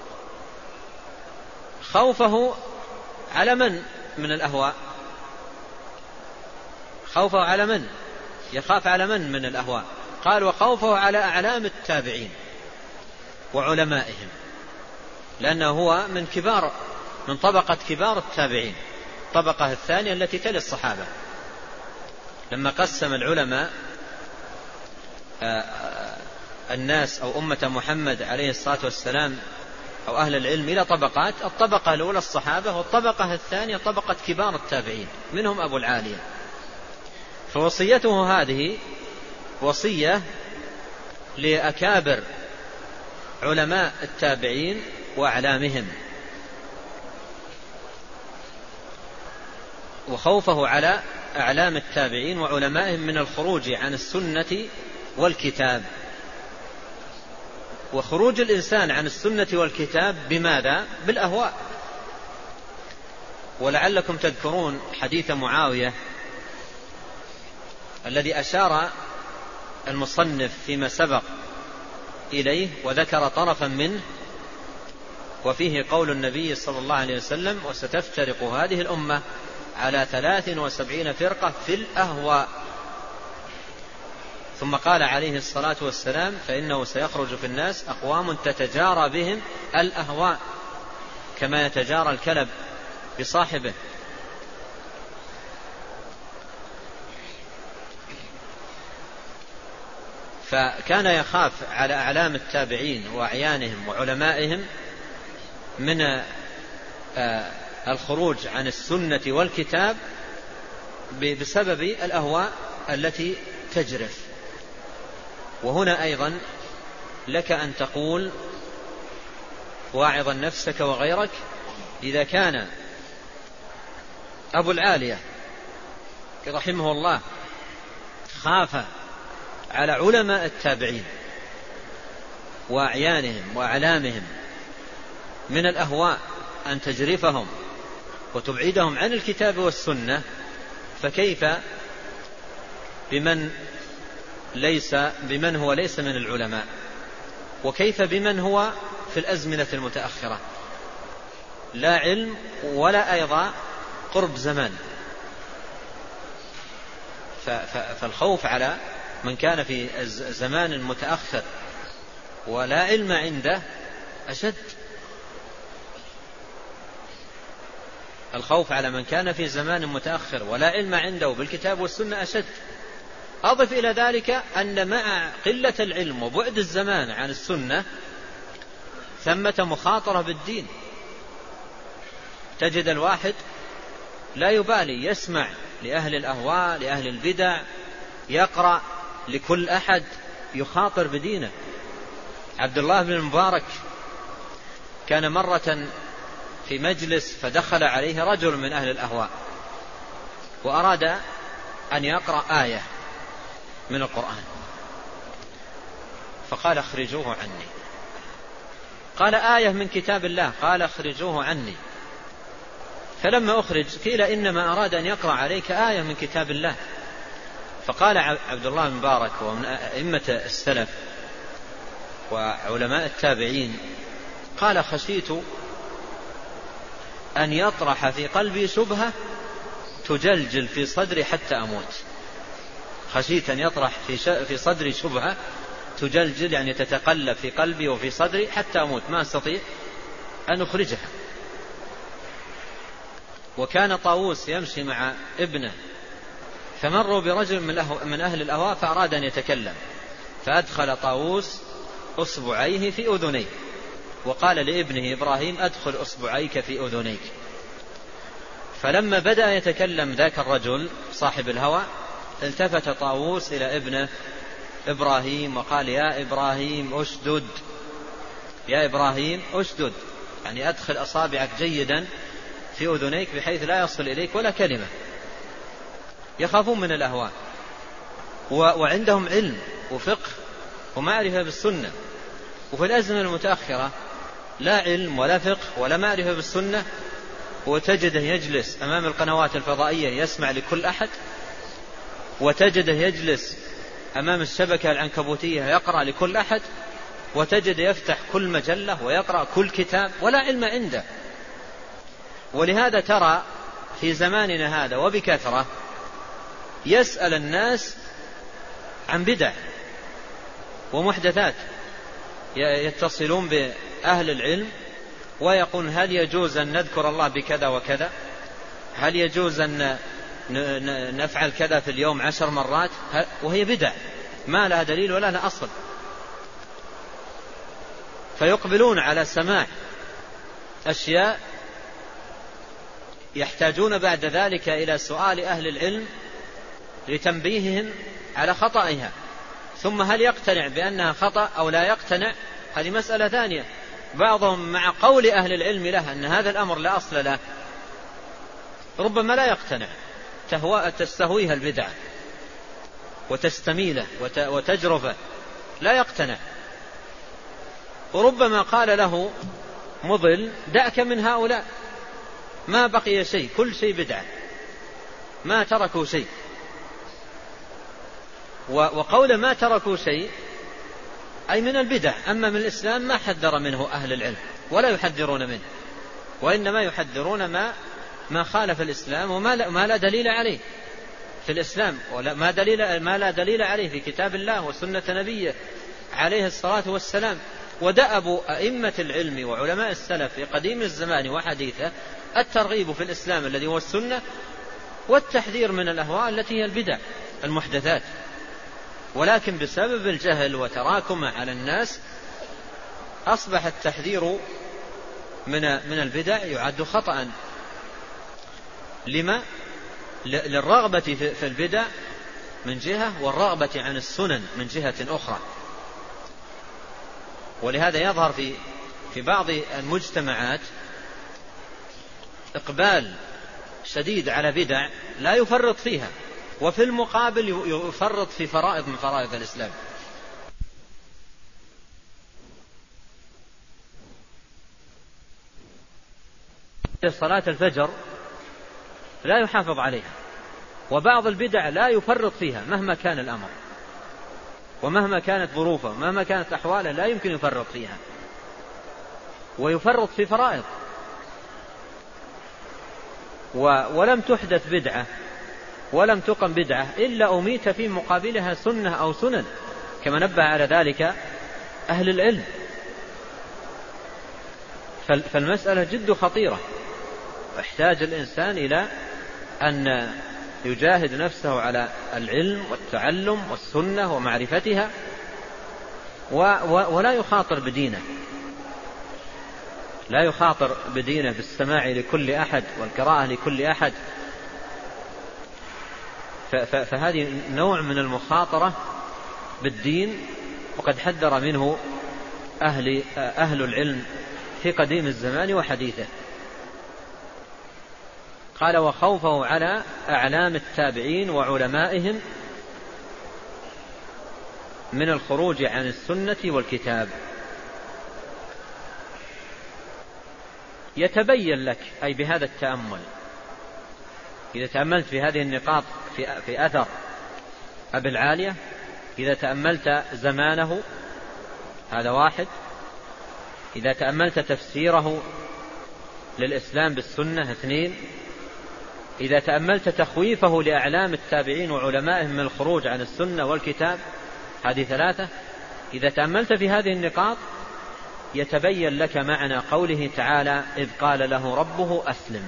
خوفه على من الأهواء؟ خوفه على من؟ يخاف على من الأهواء؟ قال: وخوفه على أعلام التابعين وعلمائهم، لأنه هو من طبقة كبار التابعين، الطبقة الثانية التي تلي الصحابة. لما قسم العلماء الناس أو أمة محمد عليه الصلاة والسلام أو أهل العلم إلى طبقات، الطبقة الأولى الصحابة، والطبقة الثانية طبقة كبار التابعين منهم أبو العالية. فوصيته هذه وصية لأكابر علماء التابعين وأعلامهم، وخوفه على أعلام التابعين وعلمائهم من الخروج عن السنة والكتاب. وخروج الإنسان عن السنة والكتاب بماذا؟ بالأهواء. ولعلكم تذكرون حديث معاوية الذي أشار المصنف فيما سبق إليه وذكر طرفا منه، وفيه قول النبي صلى الله عليه وسلم: وستفترق هذه الأمة على 73 فرقة في الأهواء. ثم قال عليه الصلاة والسلام: فإنه سيخرج في الناس أقوام تتجارى بهم الأهواء كما يتجارى الكلب بصاحبه. فكان يخاف على أعلام التابعين وأعيانهم وعلمائهم من الخروج عن السنة والكتاب بسبب الأهواء التي تجرف. وهنا أيضا لك أن تقول واعظا نفسك وغيرك: إذا كان أبو العالية رحمه الله خاف على علماء التابعين وأعيانهم وأعلامهم من الأهواء أن تجرفهم وتبعدهم عن الكتاب والسنة، فكيف بمن هو ليس من العلماء؟ وكيف بمن هو في الأزمنة المتأخرة لا علم ولا أيضا قرب زمان؟ فالخوف على من كان في زمان متأخر ولا علم عنده أشد. الخوف على من كان في زمان متأخر ولا علم عنده بالكتاب والسنة أشد. أضف إلى ذلك أن مع قلة العلم وبعد الزمان عن السنة ثمة مخاطرة بالدين. تجد الواحد لا يبالي، يسمع لأهل الأهواء لأهل البدع، يقرأ لكل أحد يخاطر بدينه. عبد الله بن المبارك كان مرة في مجلس فدخل عليه رجل من أهل الأهواء وأراد أن يقرأ آية من القرآن، فقال اخرجوه عني. قال آية من كتاب الله، قال اخرجوه عني. فلما أخرج قيل إنما أراد أن يقرأ عليك آية من كتاب الله. فقال عبد الله بن مبارك ومن أئمة السلف وعلماء التابعين، قال خشيت أن يطرح في قلبي شبهة تجلجل في صدري حتى أموت. خشيت أن يطرح في صدري شبهة تجلجل، يعني تتقلب في قلبي وفي صدري حتى أموت، ما أستطيع أن أخرجها. وكان طاووس يمشي مع ابنه فمروا برجل من أهل الأهواء فأراد أن يتكلم، فأدخل طاووس أصبعيه في أذنيه وقال لابنه إبراهيم أدخل أصبعيك في أذنيك. فلما بدأ يتكلم ذاك الرجل صاحب الهوى التفت طاووس إلى ابنه إبراهيم وقال يا إبراهيم أشدد، يا إبراهيم أشدد، يعني أدخل أصابعك جيدا في أذنيك بحيث لا يصل إليك ولا كلمة. يخافون من الأهواء وعندهم علم وفقه ومعرفة بالسنة، وفي الأزمة المتأخرة لا علم ولا فقه ولا معرفة بالسنة، وتجده يجلس أمام القنوات الفضائية يسمع لكل أحد، وتجده يجلس أمام الشبكة العنكبوتية يقرأ لكل أحد، وتجد يفتح كل مجلة ويقرأ كل كتاب ولا علم عنده. ولهذا ترى في زماننا هذا وبكثرة يسأل الناس عن بدع ومحدثات، يتصلون بأهل العلم ويقول هل يجوز أن نذكر الله بكذا وكذا، هل يجوز أن نفعل كذا في اليوم 10 مرات، وهي بدع ما لها دليل ولا لها أصل. فيقبلون على سماع أشياء يحتاجون بعد ذلك إلى سؤال أهل العلم لتنبيههم على خطئها، ثم هل يقتنع بأنها خطأ أو لا يقتنع هذه مسألة ثانية. بعضهم مع قول أهل العلم له أن هذا الأمر لا أصل له ربما لا يقتنع، تستهويها البدعة وتستميله وتجرفه، لا يقتنع. وربما قال له مضل دعك من هؤلاء، ما بقي شيء، كل شيء بدعة، ما تركوا شيء. وقول ما تركوا شيء أي من البدع، أما من الإسلام ما حذر منه أهل العلم ولا يحذرون منه، وإنما يحذرون ما خالف الإسلام وما لا دليل عليه في الإسلام، ما لا دليل عليه في كتاب الله وسنة نبيه عليه الصلاة والسلام. ودأب أئمة العلم وعلماء السلف في قديم الزمان وحديثه الترغيب في الإسلام الذي هو السنة، والتحذير من الأهواء التي هي البدع المحدثات. ولكن بسبب الجهل وتراكمه على الناس أصبح التحذير من البدع يعد خطأ. لما؟ للرغبة في البدع من جهة، والرغبة عن السنن من جهة أخرى. ولهذا يظهر في بعض المجتمعات إقبال شديد على بدع لا يفرط فيها، وفي المقابل يفرط في فرائض من فرائض الإسلام. صلاة الفجر لا يحافظ عليها، وبعض البدع لا يفرط فيها مهما كان الأمر ومهما كانت ظروفه ومهما كانت أحواله، لا يمكن يفرط فيها، ويفرط في فرائض. ولم تحدث بدعة ولم تقم بدعة إلا أميت في مقابلها سنة أو سنن، كما نبه على ذلك أهل العلم. فالمسألة جد خطيرة، واحتاج الإنسان إلى أن يجاهد نفسه على العلم والتعلم والسنة ومعرفتها، ولا يخاطر بدينه، لا يخاطر بدينه بالسماع لكل أحد والقراءة لكل أحد. فهذه نوع من المخاطرة بالدين وقد حذر منه أهل العلم في قديم الزمان وحديثه. قال: وخوفه على أعلام التابعين وعلمائهم من الخروج عن السنة والكتاب. يتبين لك أي بهذا التأمل، إذا تأملت في هذه النقاط في أثر أبي العالية، إذا تأملت زمانه هذا واحد، إذا تأملت تفسيره للإسلام بالسنة اثنين، إذا تأملت تخويفه لأعلام التابعين وعلمائهم من الخروج عن السنة والكتاب هذه ثلاثة. إذا تأملت في هذه النقاط يتبين لك معنى قوله تعالى: إذ قال له ربه أسلم.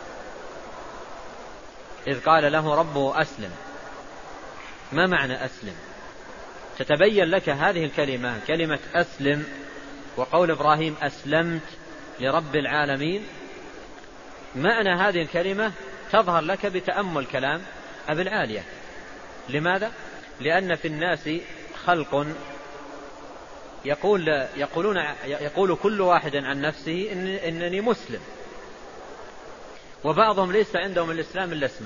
إذ قال له ربه أسلم، ما معنى أسلم؟ تتبين لك هذه الكلمة، كلمة أسلم، وقول إبراهيم أسلمت لرب العالمين، معنى هذه الكلمة تظهر لك بتأمل كلام أبي العالية. لماذا؟ لأن في الناس خلق يقول كل واحد عن نفسه إنني مسلم، وبعضهم ليس عندهم الإسلام إلا اسمه،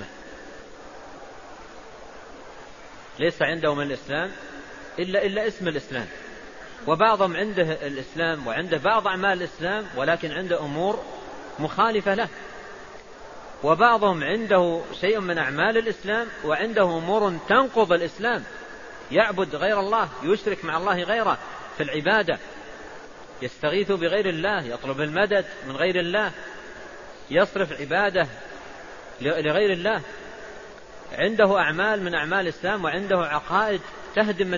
ليس عندهم الإسلام إلا اسم الإسلام، وبعضهم عنده الإسلام وعنده بعض أعمال الإسلام ولكن عنده أمور مخالفة له، وبعضهم عنده شيء من أعمال الإسلام وعنده أمور تنقض الإسلام، يعبد غير الله، يشرك مع الله غيره في العبادة، يستغيث بغير الله، يطلب المدد من غير الله، يصرف عبادة لغير الله، عنده أعمال من أعمال الإسلام وعنده عقائد تهدم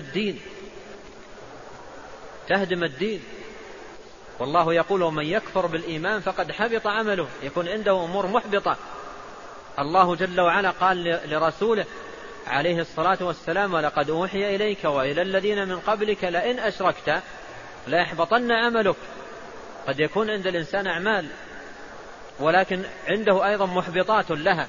الدين. والله يقول: ومن يكفر بالإيمان فقد حبط عمله، يكون عنده أمور محبطة. الله جل وعلا قال لرسوله عليه الصلاة والسلام: ولقد أوحي إليك وإلى الذين من قبلك لئن أشركت ليحبطن عملك. قد يكون عند الإنسان أعمال ولكن عنده أيضا محبطات لها.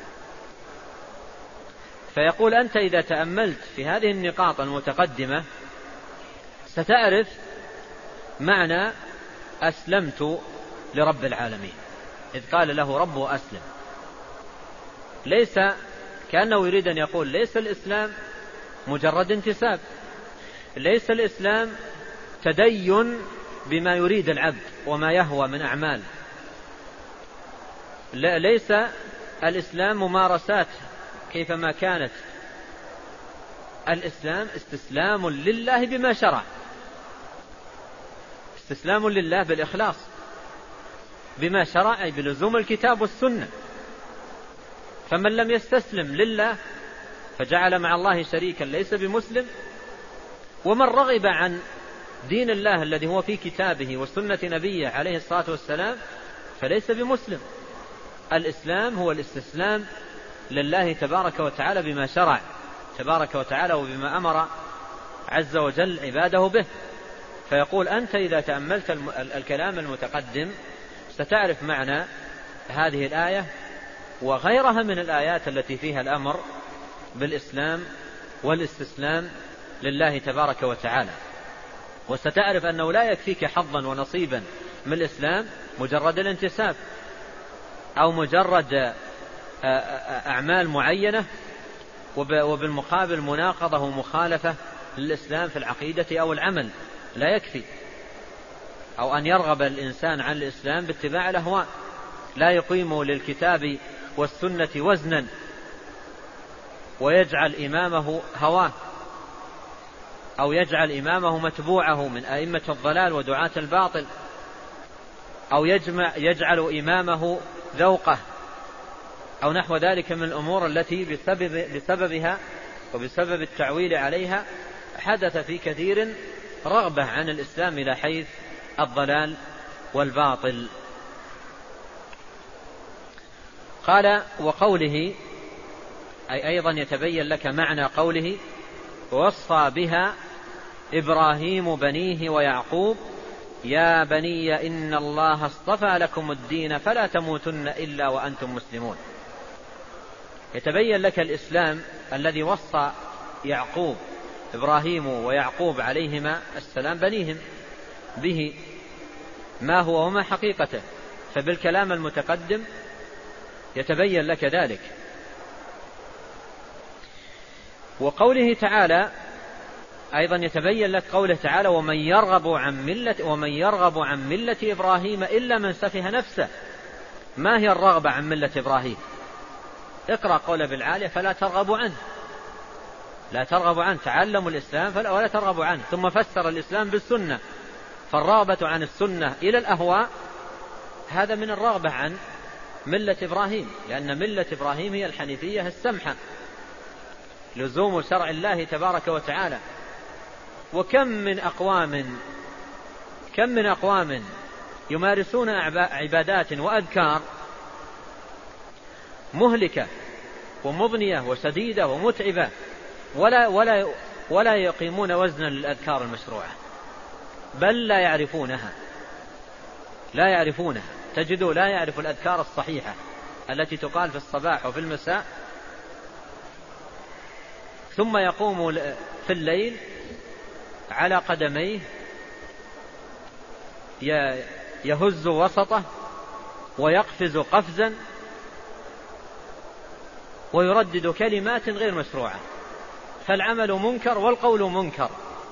فيقول: أنت إذا تأملت في هذه النقاط المتقدمة ستعرف معنى أسلمت لرب العالمين. إذ قال له ربه أسلم، ليس كأنه يريد أن يقول ليس الإسلام مجرد انتساب، ليس الإسلام تدين بما يريد العبد وما يهوى من أعمال، ليس الإسلام ممارسات كيفما كانت، الإسلام استسلام لله بما شرع، استسلام لله بالإخلاص بما شرع، أي بلزوم الكتاب والسنة. فمن لم يستسلم لله فجعل مع الله شريكا ليس بمسلم، ومن رغب عن دين الله الذي هو في كتابه وسنة نبيه عليه الصلاة والسلام فليس بمسلم. الإسلام هو الاستسلام لله تبارك وتعالى بما شرع تبارك وتعالى وبما أمر عز وجل عباده به. فيقول: أنت إذا تأملت الكلام المتقدم ستعرف معنى هذه الآية وغيرها من الآيات التي فيها الأمر بالإسلام والاستسلام لله تبارك وتعالى، وستعرف أنه لا يكفيك حظا ونصيبا من الإسلام مجرد الانتساب أو مجرد أعمال معينة وبالمقابل مناقضة ومخالفة للإسلام في العقيدة أو العمل، لا يكفي. أو أن يرغب الإنسان عن الإسلام باتباع الأهواء، لا يقيم للكتاب والسنة وزنا ويجعل إمامه هواه، أو يجعل إمامه متبوعه من أئمة الضلال ودعاة الباطل، أو يجعل إمامه ذوقه، أو نحو ذلك من الأمور التي بسببها وبسبب التعويل عليها حدث في كثير رغبة عن الإسلام إلى حيث الضلال والباطل. قال: وقوله، أي أيضا يتبين لك معنى قوله: ووصى بها إبراهيم بنيه ويعقوب يا بني إن الله اصطفى لكم الدين فلا تموتن إلا وأنتم مسلمون. يتبين لك الإسلام الذي وصى يعقوب إبراهيم ويعقوب عليهما السلام بنيهم به ما هو وما حقيقته، فبالكلام المتقدم يتبين لك ذلك. وقوله تعالى أيضا يتبين لك قوله تعالى ومن يرغب عن ملة إبراهيم إلا من سفه نفسه. ما هي الرغبة عن ملة إبراهيم؟ اقرأ قول بالعالية فلا ترغبوا عنه، لا ترغبوا عنه، تعلموا الإسلام ولا ترغبوا عنه. ثم فسر الإسلام بالسنة، فالرغبة عن السنة إلى الأهواء هذا من الرغبة عن ملة إبراهيم، لأن ملة إبراهيم هي الحنيفية السمحة، لزوم شرع الله تبارك وتعالى. وكم من أقوام يمارسون عبادات وأذكار مهلكة ومضنية وسديدة ومتعبة ولا يقيمون وزنا للأذكار المشروعة، بل لا يعرفونها. تجدوا لا يعرف الأذكار الصحيحة التي تقال في الصباح وفي المساء، ثم يقوم في الليل على قدميه يهز وسطه ويقفز قفزا ويردد كلمات غير مشروعة، فالعمل منكر والقول منكر،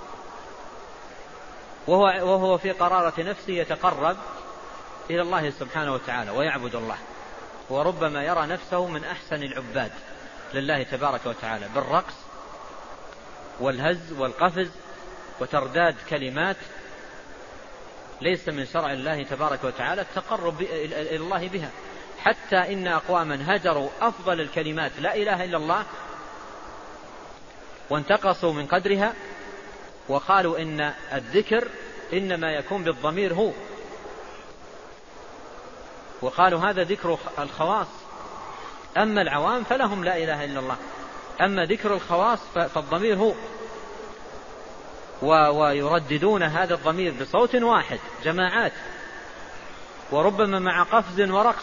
وهو في قرارة نفسه يتقرب إلى الله سبحانه وتعالى ويعبد الله، وربما يرى نفسه من أحسن العباد لله تبارك وتعالى بالرقص والهز والقفز وترداد كلمات ليس من شرع الله تبارك وتعالى التقرب إلى الله بها. حتى إن أقواما هجروا أفضل الكلمات لا إله إلا الله وانتقصوا من قدرها، وقالوا إن الذكر إنما يكون بالضمير هو، وقالوا هذا ذكر الخواص، أما العوام فلهم لا إله إلا الله، أما ذكر الخواص فالضمير هو. ويرددون هذا الضمير بصوت واحد جماعات، وربما مع قفز ورقص،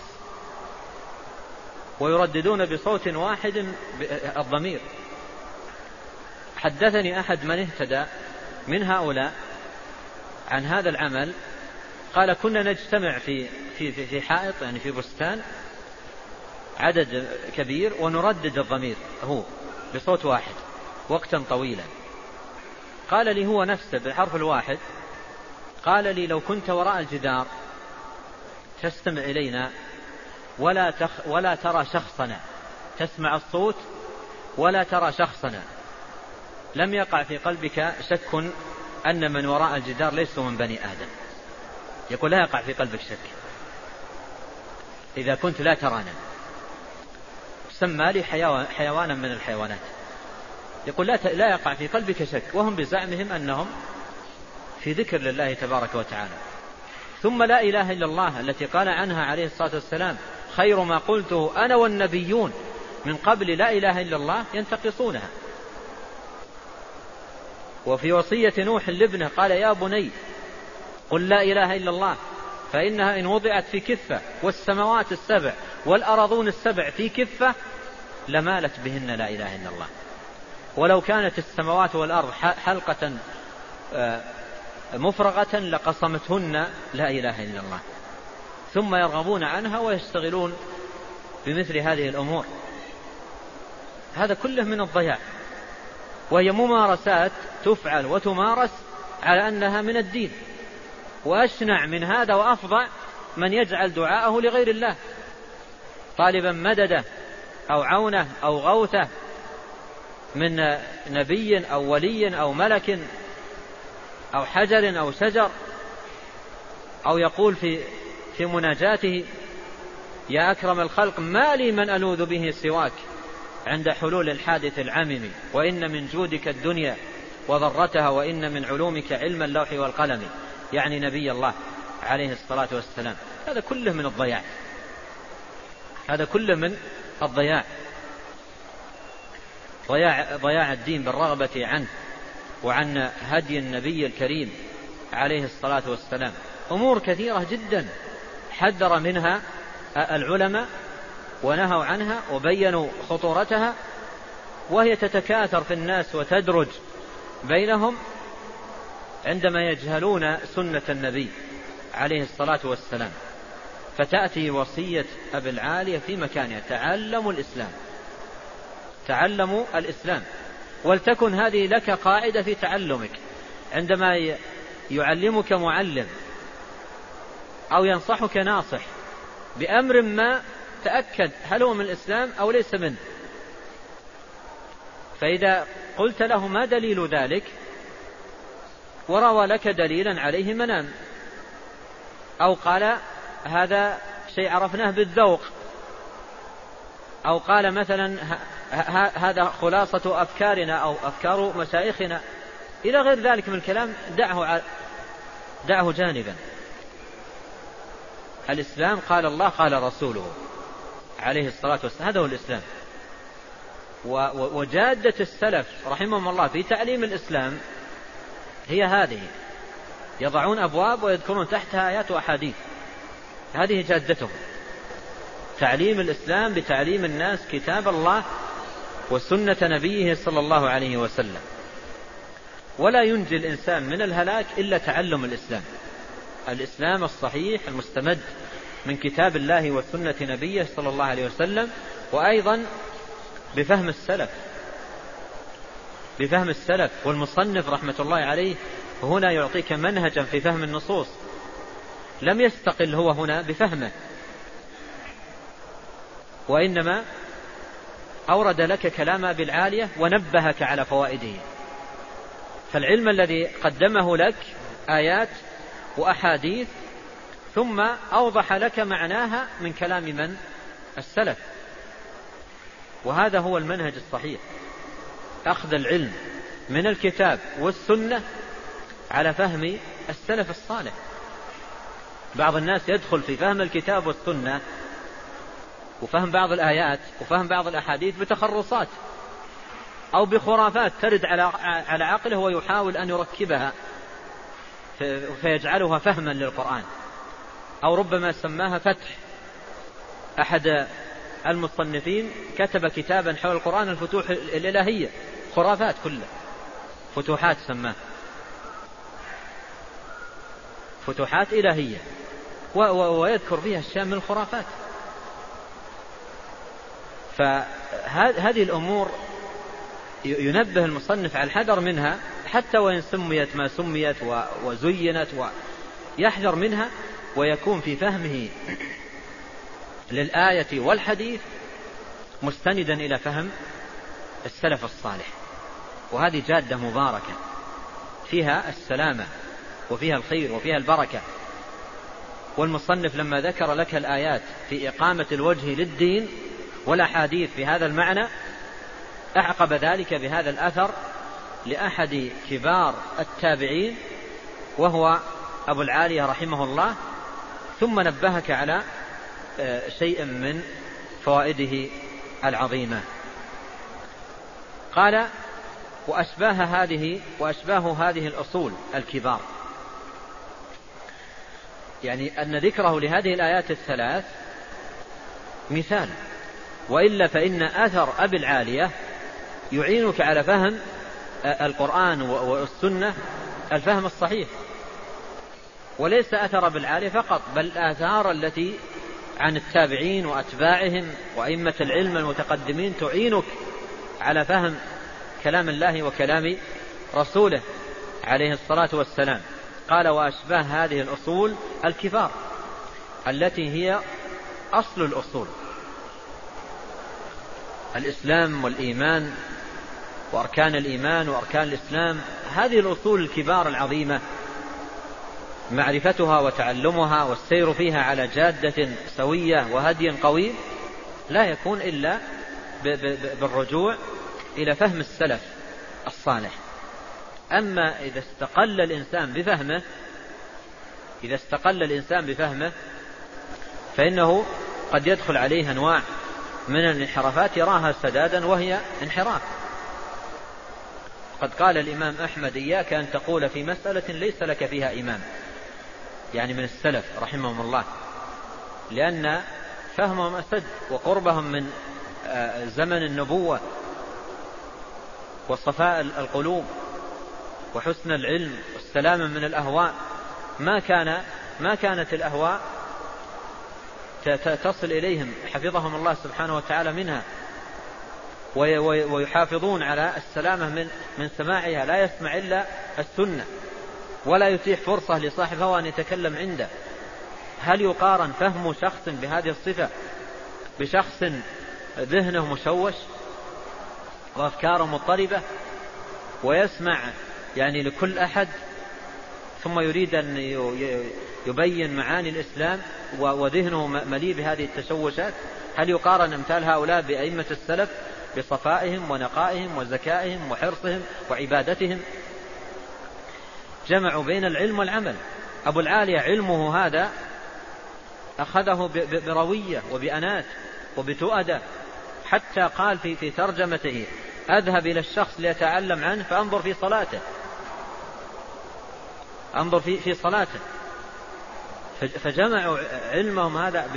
ويرددون بصوت واحد الضمير. حدثني أحد من اهتدى من هؤلاء عن هذا العمل، قال كنا نجتمع في حائط، يعني في بستان، عدد كبير، ونردد الضمير هو بصوت واحد وقتا طويلا. قال لي هو نفسه بالحرف الواحد، قال لي لو كنت وراء الجدار تستمع إلينا ولا ترى شخصنا، تسمع الصوت ولا ترى شخصنا، لم يقع في قلبك شك أن من وراء الجدار ليسوا من بني آدم. يقول لا يقع في قلبك شك إذا كنت لا ترانا. سمى لي حيوانا من الحيوانات. يقول لا يقع في قلبك شك، وهم بزعمهم أنهم في ذكر لله تبارك وتعالى. ثم لا إله إلا الله التي قال عنها عليه الصلاة والسلام خير ما قلته أنا والنبيون من قبل لا إله إلا الله، ينتقصونها. وفي وصية نوح لابنه قال يا بني قل لا إله إلا الله فإنها إن وضعت في كفة والسماوات السبع والأرضون السبع في كفة لمالت بهن لا إله إلا الله، ولو كانت السماوات والأرض حلقة مفرغة لقصمتهن لا إله إلا الله. ثم يرغبون عنها ويشتغلون بمثل هذه الأمور. هذا كله من الضياع، وهي ممارسات تفعل وتمارس على أنها من الدين. وأشنع من هذا وأفظع من يجعل دعاءه لغير الله طالبا مدده أو عونه أو غوثه من نبي أو ولي أو ملك أو حجر أو شجر، أو يقول في مناجاته يا أكرم الخلق ما لي من ألوذ به سواك عند حلول الحادث العمم، وإن من جودك الدنيا وضرتها، وإن من علومك علم اللوح والقلم، يعني نبي الله عليه الصلاة والسلام. هذا كله من الضياع، هذا كله من الضياع، ضياع الدين بالرغبة عنه وعن هدي النبي الكريم عليه الصلاة والسلام. أمور كثيرة جدا حذر منها العلماء ونهوا عنها وبينوا خطورتها، وهي تتكاثر في الناس وتدرج بينهم عندما يجهلون سنة النبي عليه الصلاة والسلام، فتأتي وصية أبي العالية في مكانها: تعلموا الإسلام، تعلموا الإسلام. ولتكن هذه لك قاعدة في تعلمك، عندما يعلمك معلم أو ينصحك ناصح بأمر ما، تأكد هل هو من الإسلام أو ليس منه. فإذا قلت له: ما دليل ذلك؟ وروى لك دليلا عليه منام، أو قال: هذا شيء عرفناه بالذوق، أو قال مثلا: هذا خلاصة أفكارنا أو أفكار مشايخنا، إلى غير ذلك من الكلام، دعه جانبا. الإسلام قال الله قال رسوله عليه الصلاة والسلام، هذا هو الإسلام. وجادة السلف رحمهم الله في تعليم الإسلام هي هذه: يضعون أبواب ويذكرون تحتها آيات وأحاديث، هذه جادتهم، تعليم الإسلام بتعليم الناس كتاب الله وسنة نبيه صلى الله عليه وسلم. ولا ينجي الإنسان من الهلاك إلا تعلم الإسلام، الإسلام الصحيح المستمد من كتاب الله وسنة نبيه صلى الله عليه وسلم، وأيضا بفهم السلف. والمصنف رحمة الله عليه هنا يعطيك منهجا في فهم النصوص، لم يستقل هو هنا بفهمه، وإنما أورد لك كلام أبي العالية ونبهك على فوائده. فالعلم الذي قدمه لك آيات وأحاديث، ثم أوضح لك معناها من كلام من؟ السلف. وهذا هو المنهج الصحيح، أخذ العلم من الكتاب والسنة على فهم السلف الصالح. بعض الناس يدخل في فهم الكتاب والسنة وفهم بعض الآيات وفهم بعض الأحاديث بتخرصات أو بخرافات ترد على عقله، ويحاول أن يركبها فيجعلها فهما للقرآن، أو ربما سماها فتح. أحد المصنفين كتب كتابا حول القرآن: الفتوح الإلهية، خرافات كلها، فتوحات سماه، فتوحات إلهية، ويذكر فيها أشياء من الخرافات. فهذه الأمور ينبه المصنف على الحذر منها، حتى وإن سميت ما سميت وزينت، ويحذر منها، ويكون في فهمه للآية والحديث مستندا إلى فهم السلف الصالح. وهذه جادة مباركة فيها السلامة وفيها الخير وفيها البركة. والمصنف لما ذكر لك الآيات في إقامة الوجه للدين والأحاديث في هذا المعنى، أعقب ذلك بهذا الأثر لأحد كبار التابعين وهو أبو العالية رحمه الله، ثم نبهك على شيء من فوائده العظيمة. قال: وأشباه هذه الأصول الكبار، يعني أن ذكره لهذه الآيات الثلاث مثال، وإلا فإن أثر أبي العالية يعينك على فهم القرآن والسنة الفهم الصحيح، وليس أثر أبي العالية فقط، بل آثار التي عن التابعين وأتباعهم وأئمة العلم المتقدمين تعينك على فهم كلام الله وكلام رسوله عليه الصلاة والسلام. قال: وأشباه هذه الأصول الكبار التي هي أصل الأصول، الإسلام والإيمان وأركان الإيمان وأركان الإسلام، هذه الأصول الكبار العظيمة معرفتها وتعلمها والسير فيها على جادة سوية وهدي قوي لا يكون إلا بالرجوع إلى فهم السلف الصالح. أما إذا استقل الإنسان بفهمه فإنه قد يدخل عليه أنواع من الانحرافات يراها سدادا وهي انحراف. قد قال الإمام أحمد: إياك أن تقول في مسألة ليس لك فيها إمام، يعني من السلف رحمهم الله، لأن فهمهم أسد وقربهم من زمن النبوة وصفاء القلوب وحسن العلم والسلامة من الأهواء. ما كانت الأهواء تصل إليهم حفظهم الله سبحانه وتعالى منها، ويحافظون على السلامة من سماعها، لا يسمع إلا السنة ولا يتيح فرصة لصاحب هوى أن يتكلم عنده. هل يقارن فهم شخص بهذه الصفة بشخص ذهنه مشوش وأفكاره مضطربة ويسمع يعني لكل أحد ثم يريد أن يبين معاني الإسلام وذهنه مليء بهذه التشوشات؟ هل يقارن أمثال هؤلاء بأئمة السلف بصفائهم ونقائهم وذكائهم وحرصهم وعبادتهم؟ جمعوا بين العلم والعمل. أبو العالية علمه هذا أخذه بروية وبأنات وبتؤدة، حتى قال في ترجمته: أذهب إلى الشخص ليتعلم عنه فأنظر في صلاته، أنظر في صلاته. فجمعوا علمهم هذا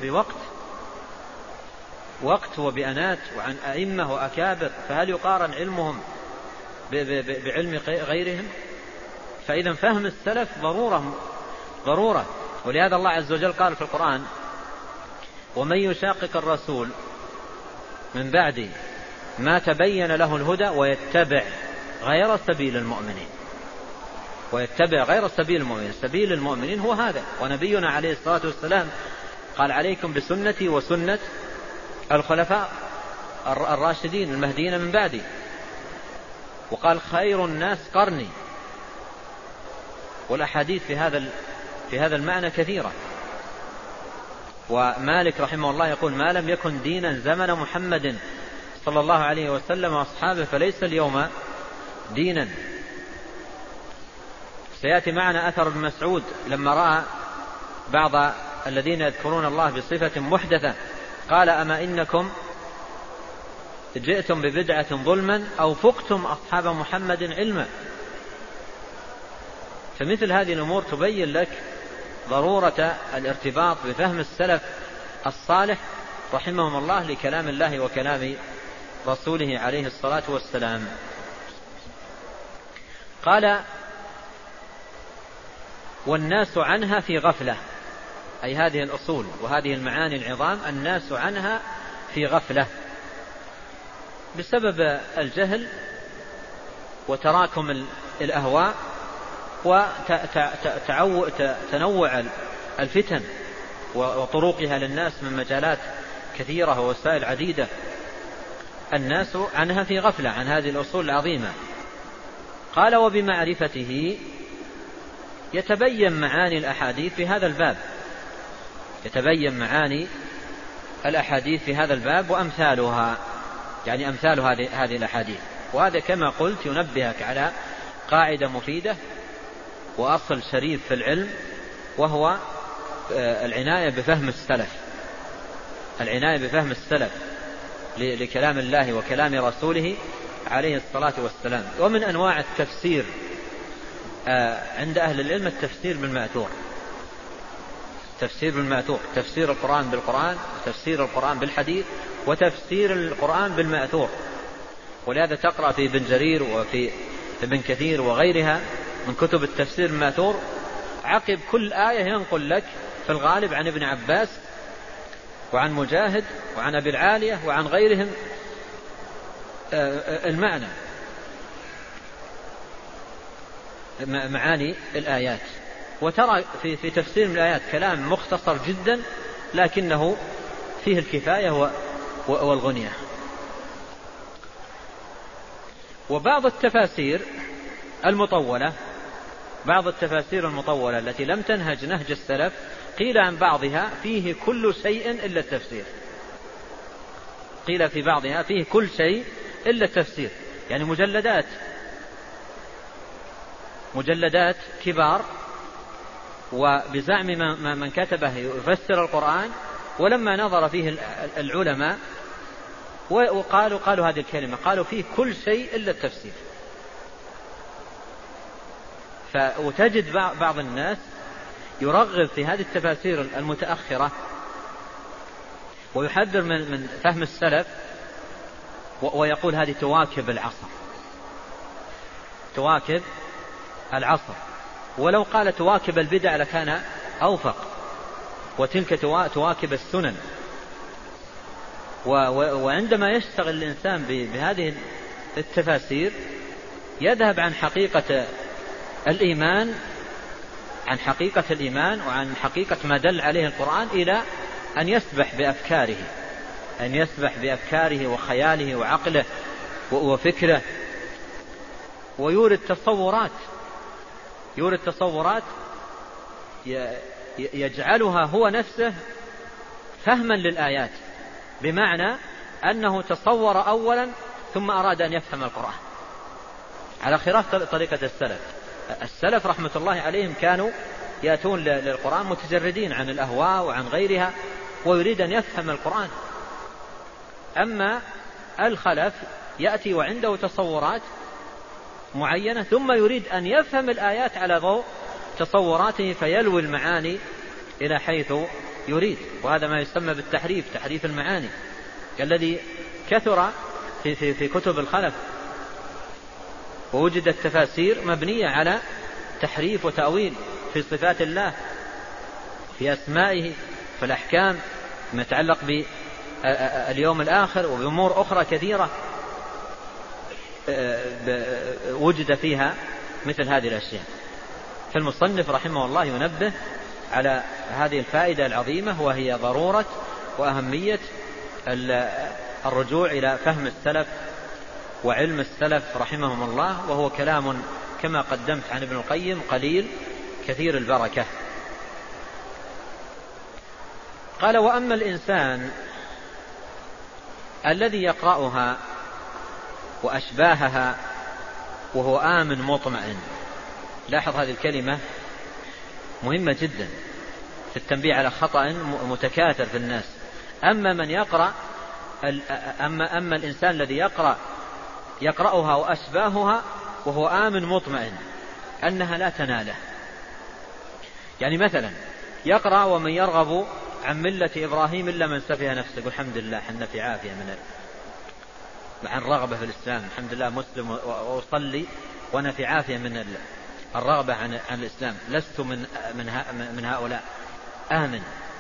بوقت وبأنات وعن أئمة وأكابر. فهل يقارن علمهم بعلم غيرهم؟ فإذا فهم السلف ضرورة. ولهذا الله عز وجل قال في القرآن: ومن يشاقق الرسول من بعد ما تبين له الهدى ويتبع غير سبيل المؤمنين. سبيل المؤمنين هو هذا. ونبينا عليه الصلاة والسلام قال: عليكم بسنتي وسنة الخلفاء الراشدين المهديين من بعدي. وقال: خير الناس قرني. والأحاديث في هذا المعنى كثيرة. ومالك رحمه الله يقول: ما لم يكن دينا زمن محمد صلى الله عليه وسلم وأصحابه فليس اليوم دينا. سيأتي معنا أثر ابن مسعود لما رأى بعض الذين يذكرون الله بصفة محدثة قال: أما إنكم جئتم ببدعة ظلما أو فقتم أصحاب محمد علما. فمثل هذه الأمور تبين لك ضرورة الارتباط بفهم السلف الصالح رحمهم الله لكلام الله وكلام رسوله عليه الصلاة والسلام. قال: والناس عنها في غفلة، أي هذه الأصول وهذه المعاني العظام الناس عنها في غفلة بسبب الجهل وتراكم الأهواء وتنوع الفتن وطرقها للناس من مجالات كثيرة ووسائل عديدة. الناس عنها في غفلة عن هذه الأصول العظيمة. قال: وبمعرفته يتبين معاني الأحاديث في هذا الباب. يتبين معاني الأحاديث في هذا الباب وأمثالها، يعني أمثال هذه الأحاديث. وهذا كما قلت ينبهك على قاعدة مفيدة وأصل شريف في العلم، وهو العناية بفهم السلف لكلام الله وكلام رسوله عليه الصلاة والسلام. ومن أنواع التفسير عند أهل العلم التفسير بالمأثور، تفسير القرآن بالقرآن، وتفسير القرآن بالحديث، وتفسير القرآن بالمأثور. ولهذا تقرأ في ابن جرير وفي ابن كثير وغيرها من كتب التفسير المأثور عقب كل آية ينقل لك في الغالب عن ابن عباس وعن مجاهد وعن أبي العالية وعن غيرهم المعنى، معاني الآيات. وترى في تفسير من الآيات كلام مختصر جدا لكنه فيه الكفاية والغنية. وبعض التفاسير المطولة التي لم تنهج نهج السلف قيل عن بعضها فيه كل شيء إلا التفسير. قيل في بعضها فيه كل شيء إلا التفسير، يعني مجلدات كبار، وبزعم من كتبه يفسر القرآن، ولما نظر فيه العلماء وقالوا هذه الكلمة، قالوا فيه كل شيء إلا التفسير. وتجد بعض الناس يرغب في هذه التفاسير المتأخرة ويحذر من فهم السلف، ويقول هذه تواكب العصر، ولو قال تواكب البدع لكان أوفق، وتلك تواكب السنن. وعندما يشتغل الإنسان بهذه التفاسير يذهب عن حقيقة الإيمان، وعن حقيقة ما دل عليه القرآن، إلى أن يسبح بأفكاره وخياله وعقله وفكره، ويورد تصورات يجعلها هو نفسه فهما للآيات، بمعنى أنه تصور أولا ثم أراد أن يفهم القرآن، على خلاف طريقة السلف رحمة الله عليهم، كانوا يأتون للقرآن متجردين عن الأهواء وعن غيرها، ويريد أن يفهم القرآن. أما الخلف يأتي وعنده تصورات معينة ثم يريد أن يفهم الآيات على ضوء تصوراته، فيلوي المعاني إلى حيث يريد، وهذا ما يسمى بالتحريف، تحريف المعاني، الذي كثر في كتب الخلف. ووجدت تفاسير مبنية على تحريف وتأويل في صفات الله، في أسمائه، في الأحكام، ما يتعلق باليوم الآخر، وبأمور أخرى كثيرة وجد فيها مثل هذه الأشياء. فالمصنف رحمه الله ينبه على هذه الفائدة العظيمة، وهي ضرورة وأهمية الرجوع إلى فهم السلف وعلم السلف رحمهم الله، وهو كلام كما قدمت عن ابن القيم قليل كثير البركة. قال: وأما الإنسان الذي يقرأها وأشباهها وهو آمن مطمئن. لاحظ هذه الكلمة مهمة جدا في التنبيه على خطأ متكاثر في الناس. أما الإنسان الذي يقرأها وأشباهها وهو آمن مطمئن أنها لا تناله. يعني مثلا يقرأ: ومن يرغب عن ملة إبراهيم إلا من سفه نفسه. يقول الحمد لله حنا في عافية عن رغبة في الإسلام، الحمد لله مسلم وأصلي وأنا في عافية من الرغبة عن الإسلام، لست من هؤلاء، آمن.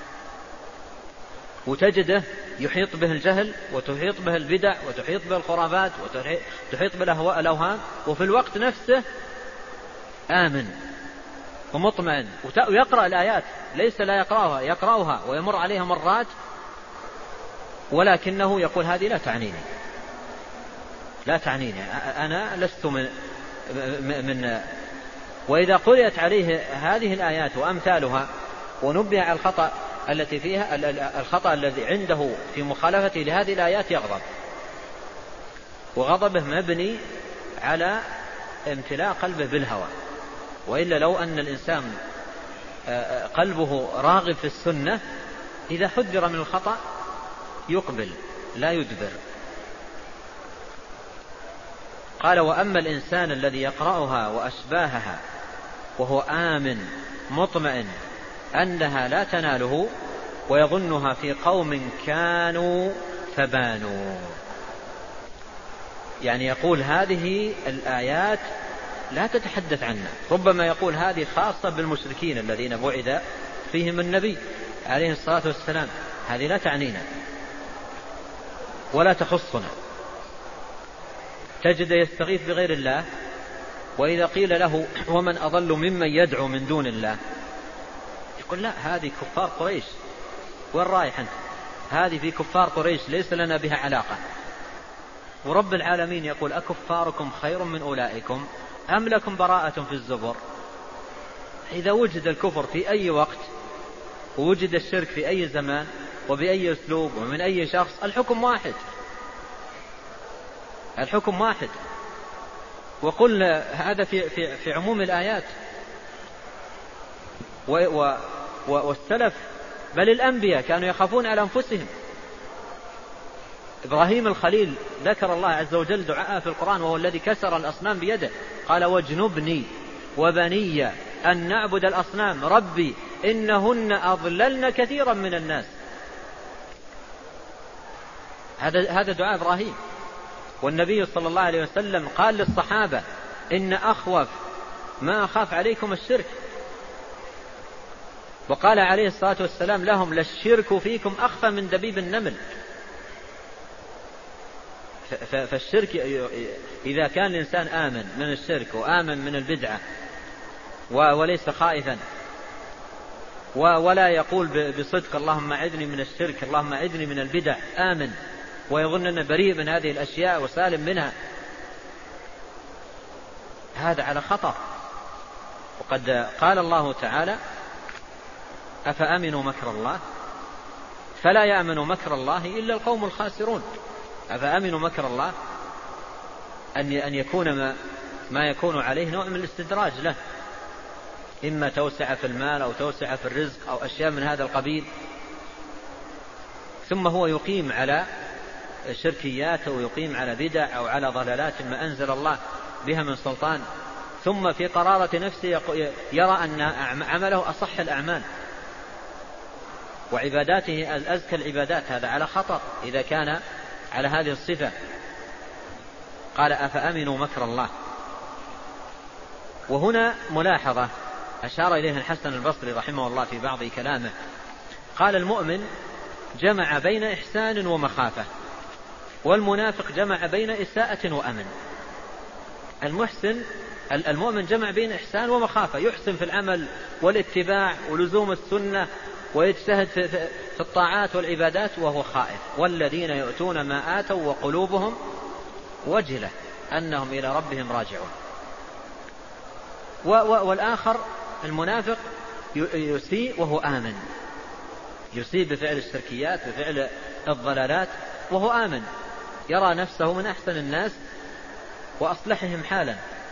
وتجده يحيط به الجهل، وتحيط به البدع، وتحيط به الخرافات، وتحيط به الأوهام، وفي الوقت نفسه آمن ومطمئن، ويقرأ الآيات، ليس لا يقرأها ويمر عليها مرات، ولكنه يقول: هذه لا تعنيني، أنا لست من. وإذا قرأت عليه هذه الآيات وأمثالها ونبه على الخطأ التي فيها، الخطأ الذي عنده في مخالفته لهذه الآيات، يغضب، وغضبه مبني على امتلاء قلبه بالهوى. وإلا لو أن الإنسان قلبه راغب في السنة، إذا حذر من الخطأ يقبل لا يدبر. قال: وأما الإنسان الذي يقرأها وأشباهها وهو آمن مطمئن أنها لا تناله ويظنها في قوم كانوا فبانوا. يعني يقول هذه الآيات لا تتحدث عنها، ربما يقول هذه خاصة بالمشركين الذين بعث فيهم النبي عليه الصلاة والسلام، هذه لا تعنينا ولا تخصنا. تجد يستغيث بغير الله، وإذا قيل له: ومن أضل ممن يدعو من دون الله، يقول: لا، هذه كفار قريش، وين رايح أنت؟ هذه في كفار قريش ليس لنا بها علاقة. ورب العالمين يقول: أكفاركم خير من أولئكم أم لكم براءة في الزبر. إذا وجد الكفر في أي وقت، ووجد الشرك في أي زمان وبأي أسلوب ومن أي شخص، الحكم واحد. وقل هذا في عموم الآيات. والسلف بل الأنبياء كانوا يخافون على أنفسهم. إبراهيم الخليل ذكر الله عز وجل دعاء في القرآن، وهو الذي كسر الأصنام بيده، قال: واجنبني وبني أن نعبد الأصنام ربي إنهن أضللن كثيرا من الناس. هذا دعاء إبراهيم. والنبي صلى الله عليه وسلم قال للصحابة: إن أخوف ما أخاف عليكم الشرك. وقال عليه الصلاة والسلام لهم للشرك فيكم أخفى من دبيب النمل. فالشرك إذا كان الإنسان آمن من الشرك وآمن من البدعة وليس خائفا ولا يقول بصدق اللهم أعذني من الشرك اللهم أعذني من البدع، آمن ويظن أنه بريء من هذه الأشياء وسالم منها، هذا على خطر. وقد قال الله تعالى أفأمنوا مكر الله فلا يأمن مكر الله إلا القوم الخاسرون. أفأمنوا مكر الله أن يكون ما يكون عليه نوع من الاستدراج له، إما توسع في المال أو توسع في الرزق أو أشياء من هذا القبيل، ثم هو يقيم على شركيات أو يقيم على بدع أو على ضلالات ما أنزل الله بها من سلطان، ثم في قرارة نفسه يرى أن عمله أصح الأعمال وعباداته أزكى العبادات. هذا على خطر إذا كان على هذه الصفة. قال أفأمنوا مكر الله. وهنا ملاحظة أشار إليها الحسن البصري رحمه الله في بعض كلامه، قال المؤمن جمع بين إحسان ومخافة، والمنافق جمع بين إساءة وأمن. المؤمن جمع بين إحسان ومخافة، يحسن في العمل والاتباع ولزوم السنة ويجتهد في الطاعات والعبادات وهو خائف. والذين يؤتون ما آتوا وقلوبهم وجلة أنهم إلى ربهم راجعون. والآخر المنافق يسيء وهو آمن، يسيء بفعل الشركيات بفعل الضلالات وهو آمن، يرى نفسه من أحسن الناس وأصلحهم حالا.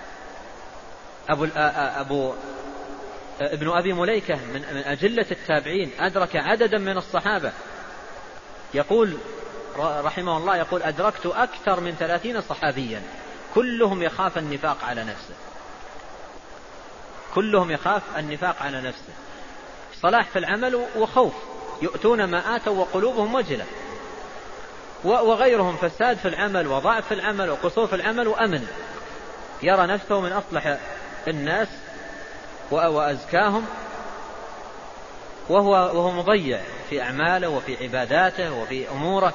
ابن أبي مليكة من أجلة التابعين أدرك عددا من الصحابة، يقول رحمه الله يقول أدركت أكثر من 30 صحابيا كلهم يخاف النفاق على نفسه، كلهم يخاف النفاق على نفسه، صلاح في العمل وخوف، يؤتون ما آتوا وقلوبهم وجلة. وغيرهم فساد في العمل وضعف في العمل وقصور في العمل وأمن، يرى نفسه من أصلح الناس وأزكاهم، وهو مضيع في أعماله وفي عباداته وفي أموره.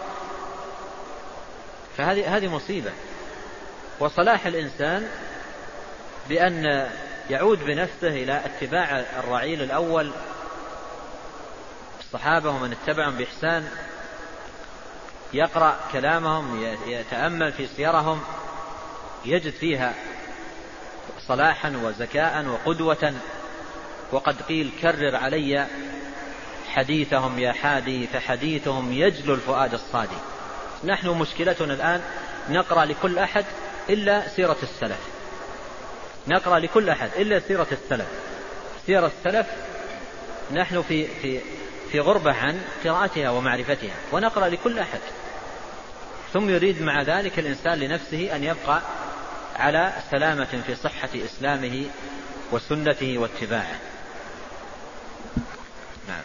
فهذه مصيبة. وصلاح الإنسان بأن يعود بنفسه إلى اتباع الرعيل الأول الصحابة ومن اتبعهم بإحسان، يقرأ كلامهم يتأمل في سيرهم يجد فيها صلاحا وزكاء وقدوة. وقد قيل كرر علي حديثهم يا حادي فحديثهم يجلو الفؤاد الصادي. نحن مشكلتنا الآن نقرأ لكل أحد إلا سيرة السلف، نقرأ لكل أحد إلا سيرة السلف. سيرة السلف نحن في غربة عن قراءتها ومعرفتها، ونقرأ لكل أحد، ثم يريد مع ذلك الإنسان لنفسه أن يبقى على سلامة في صحة إسلامه وسنته واتباعه. نعم.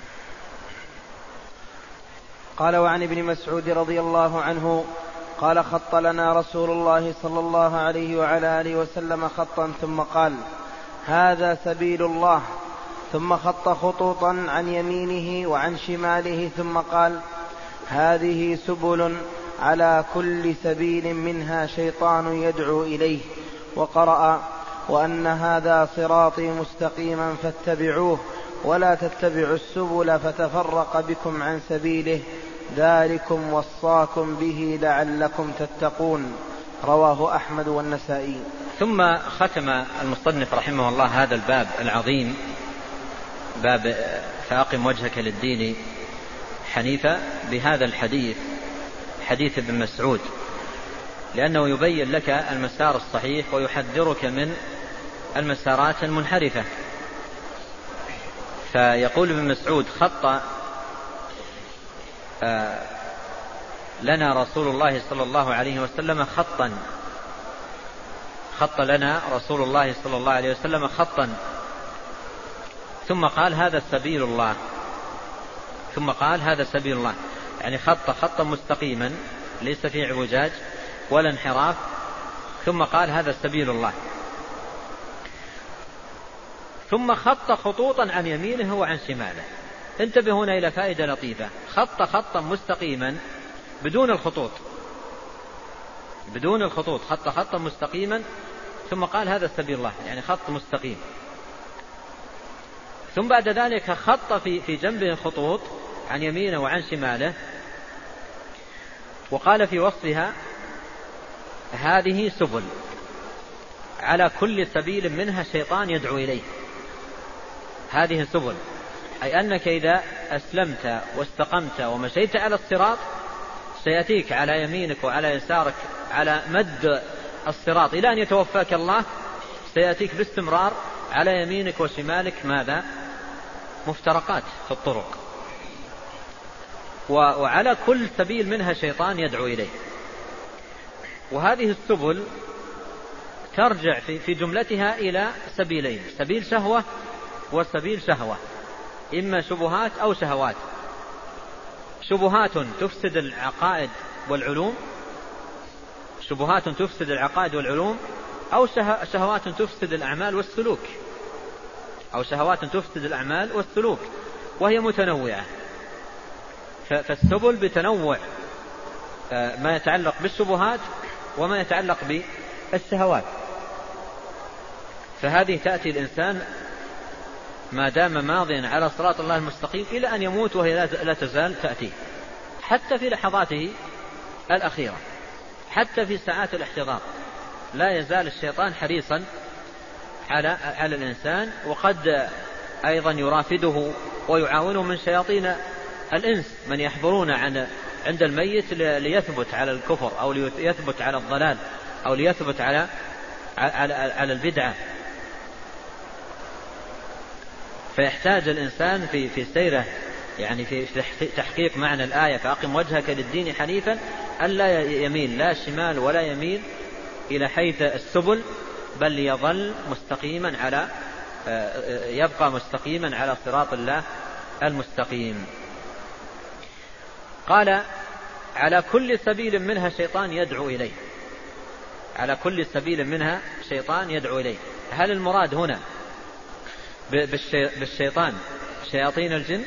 قال وعن ابن مسعود رضي الله عنه قال خط لنا رسول الله صلى الله عليه وعلى آله وسلم خطا ثم قال هذا سبيل الله، ثم خط خطوطا عن يمينه وعن شماله ثم قال هذه سبل على كل سبيل منها شيطان يدعو إليه، وقرأ وأن هذا صراطي مستقيما فاتبعوه ولا تتبعوا السبل فتفرق بكم عن سبيله ذلكم وصاكم به لعلكم تتقون. رواه أحمد والنسائي. ثم ختم المصنف رحمه الله هذا الباب العظيم، باب فأقم وجهك للدين حنيفا، بهذا الحديث حديث ابن مسعود، لأنه يبين لك المسار الصحيح ويحذرك من المسارات المنحرفة. فيقول ابن مسعود خط لنا رسول الله صلى الله عليه وسلم خطا، خط لنا رسول الله صلى الله عليه وسلم خطا، ثم قال هذا سبيل الله، ثم قال هذا سبيل الله، يعني خطا مستقيما ليس فيه اعوجاج ولا انحراف، ثم قال هذا سبيل الله. ثم خط خطوطا عن يمينه وعن شماله. انتبه هنا إلى فائدة لطيفة، خط خطا مستقيما بدون الخطوط، بدون الخطوط، خط خطا مستقيما، ثم قال هذا سبيل الله، يعني خط مستقيم. ثم بعد ذلك خط في جنبه الخطوط عن يمينه وعن شماله، وقال في وصفها هذه سبل على كل سبيل منها شيطان يدعو إليه. هذه سبل، أي أنك إذا أسلمت واستقمت ومشيت على الصراط سيأتيك على يمينك وعلى يسارك على مد الصراط إلى أن يتوفاك الله، سيأتيك باستمرار على يمينك وشمالك ماذا؟ مفترقات في الطرق، وعلى كل سبيل منها شيطان يدعو إليه. وهذه السبل ترجع في جملتها إلى سبيلين، سبيل شهوة وسبيل شهوة، إما شبهات أو شهوات. شبهات تفسد العقائد والعلوم، شبهات تفسد العقائد والعلوم، أو شهوات تفسد الأعمال والسلوك، أو شهوات تفسد الأعمال والسلوك، وهي متنوعة. فالسبل بتنوع ما يتعلق بالشبهات وما يتعلق بالشهوات. فهذه تأتي الإنسان ما دام ماضيا على صراط الله المستقيم إلى أن يموت وهي لا تزال تأتي، حتى في لحظاته الأخيرة، حتى في ساعات الاحتضار لا يزال الشيطان حريصا على الإنسان. وقد أيضا يرافده ويعاونه من شياطين الإنس من يحضرون عند الميت ليثبت على الكفر أو ليثبت على الضلال أو ليثبت على البدعة. فيحتاج الإنسان في سيره، يعني في تحقيق معنى الآية فأقم وجهك للدين حنيفا، ألا يميل لا شمال ولا يميل إلى حيث السبل، بل يظل مستقيما يبقى مستقيما على صراط الله المستقيم. قال على كل سبيل منها شيطان يدعو إليه، على كل سبيل منها شيطان يدعو إليه. هل المراد هنا بالشيطان شياطين الجن،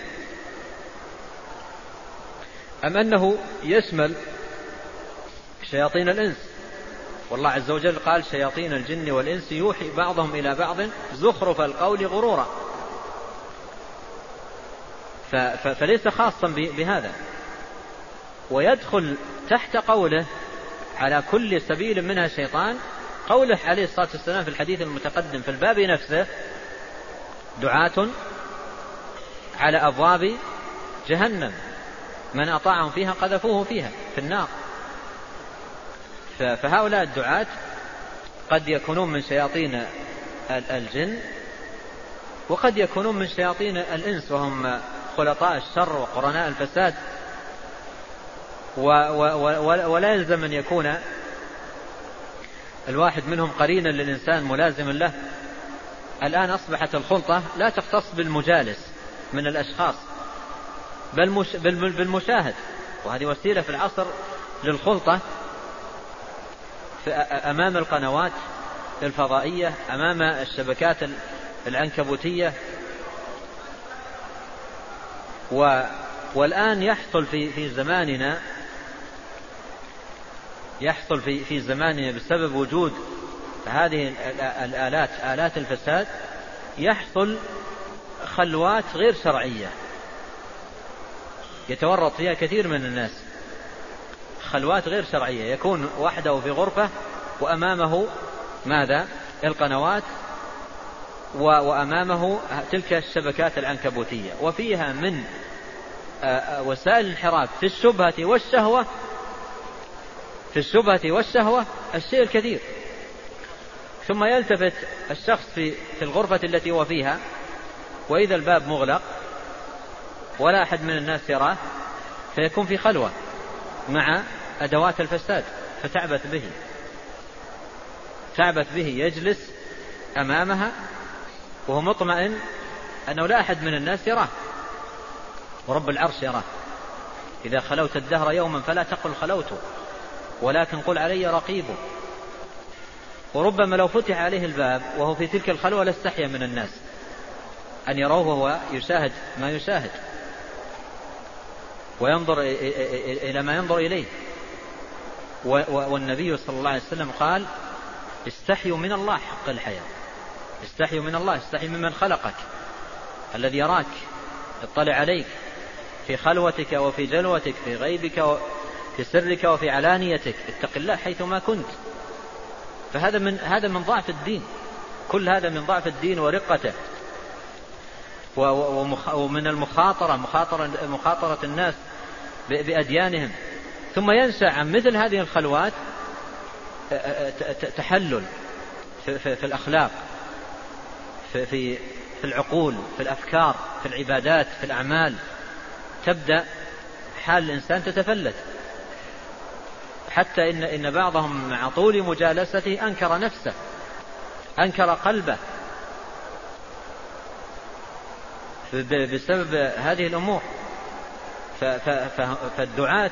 أم أنه يشمل شياطين الإنس؟ والله عز وجل قال شياطين الجن والإنس يوحي بعضهم إلى بعض زخرف القول غرورا، فليس خاصا بهذا. ويدخل تحت قوله على كل سبيل منها شيطان قوله عليه الصلاة والسلام في الحديث المتقدم في الباب نفسه دعاة على أبواب جهنم من أطاعهم فيها قذفوه فيها في النار. فهؤلاء الدعاة قد يكونون من شياطين الجن وقد يكونون من شياطين الإنس، وهم خلطاء الشر وقرناء الفساد. ولا يلزم أن يكون الواحد منهم قرينا للإنسان ملازما له. الآن أصبحت الخلطة لا تختص بالمجالس من الأشخاص بل بالمشاهد، وهذه وسيلة في العصر للخلطة أمام القنوات الفضائية، أمام الشبكات العنكبوتية. والآن يحصل في زماننا، يحصل في زماننا بسبب وجود هذه الآلات، آلات الفساد، يحصل خلوات غير شرعية يتورط فيها كثير من الناس، خلوات غير شرعية، يكون وحده في غرفة وأمامه ماذا؟ القنوات، وأمامه تلك الشبكات العنكبوتية، وفيها من وسائل الانحراف في الشبهة والشهوة، في الشبهة والشهوة الشيء الكثير. ثم يلتفت الشخص في الغرفة التي هو فيها وإذا الباب مغلق ولا أحد من الناس يراه، فيكون في خلوة مع أدوات الفساد، فتعبث به، يجلس أمامها وهو مطمئن أنه لا أحد من الناس يراه، ورب العرش يراه. إذا خلوت الدهر يوما فلا تقل خلوت، ولكن قل علي رقيب. وربما لو فتح عليه الباب وهو في تلك الخلوة لاستحيا من الناس، أن يروه وهو يشاهد ما يشاهد وينظر إلى ما ينظر إليه. والنبي صلى الله عليه وسلم قال استحيوا من الله حق الحياة، استحيوا من الله، استحي ممن خلقك الذي يراك يطلع عليك في خلوتك وفي جلوتك، في غيبك وفي سرك وفي علانيتك، اتق الله حيثما كنت. فهذا من ضعف الدين، كل هذا من ضعف الدين ورقته، ومن مخاطرة الناس بأديانهم. ثم ينشأ عن مثل هذه الخلوات تحلل في الأخلاق، في العقول، في الأفكار، في العبادات، في الأعمال. تبدأ حال الإنسان تتفلت، حتى إن بعضهم مع طول مجالسته أنكر نفسه، أنكر قلبه بسبب هذه الأمور. فالدعاة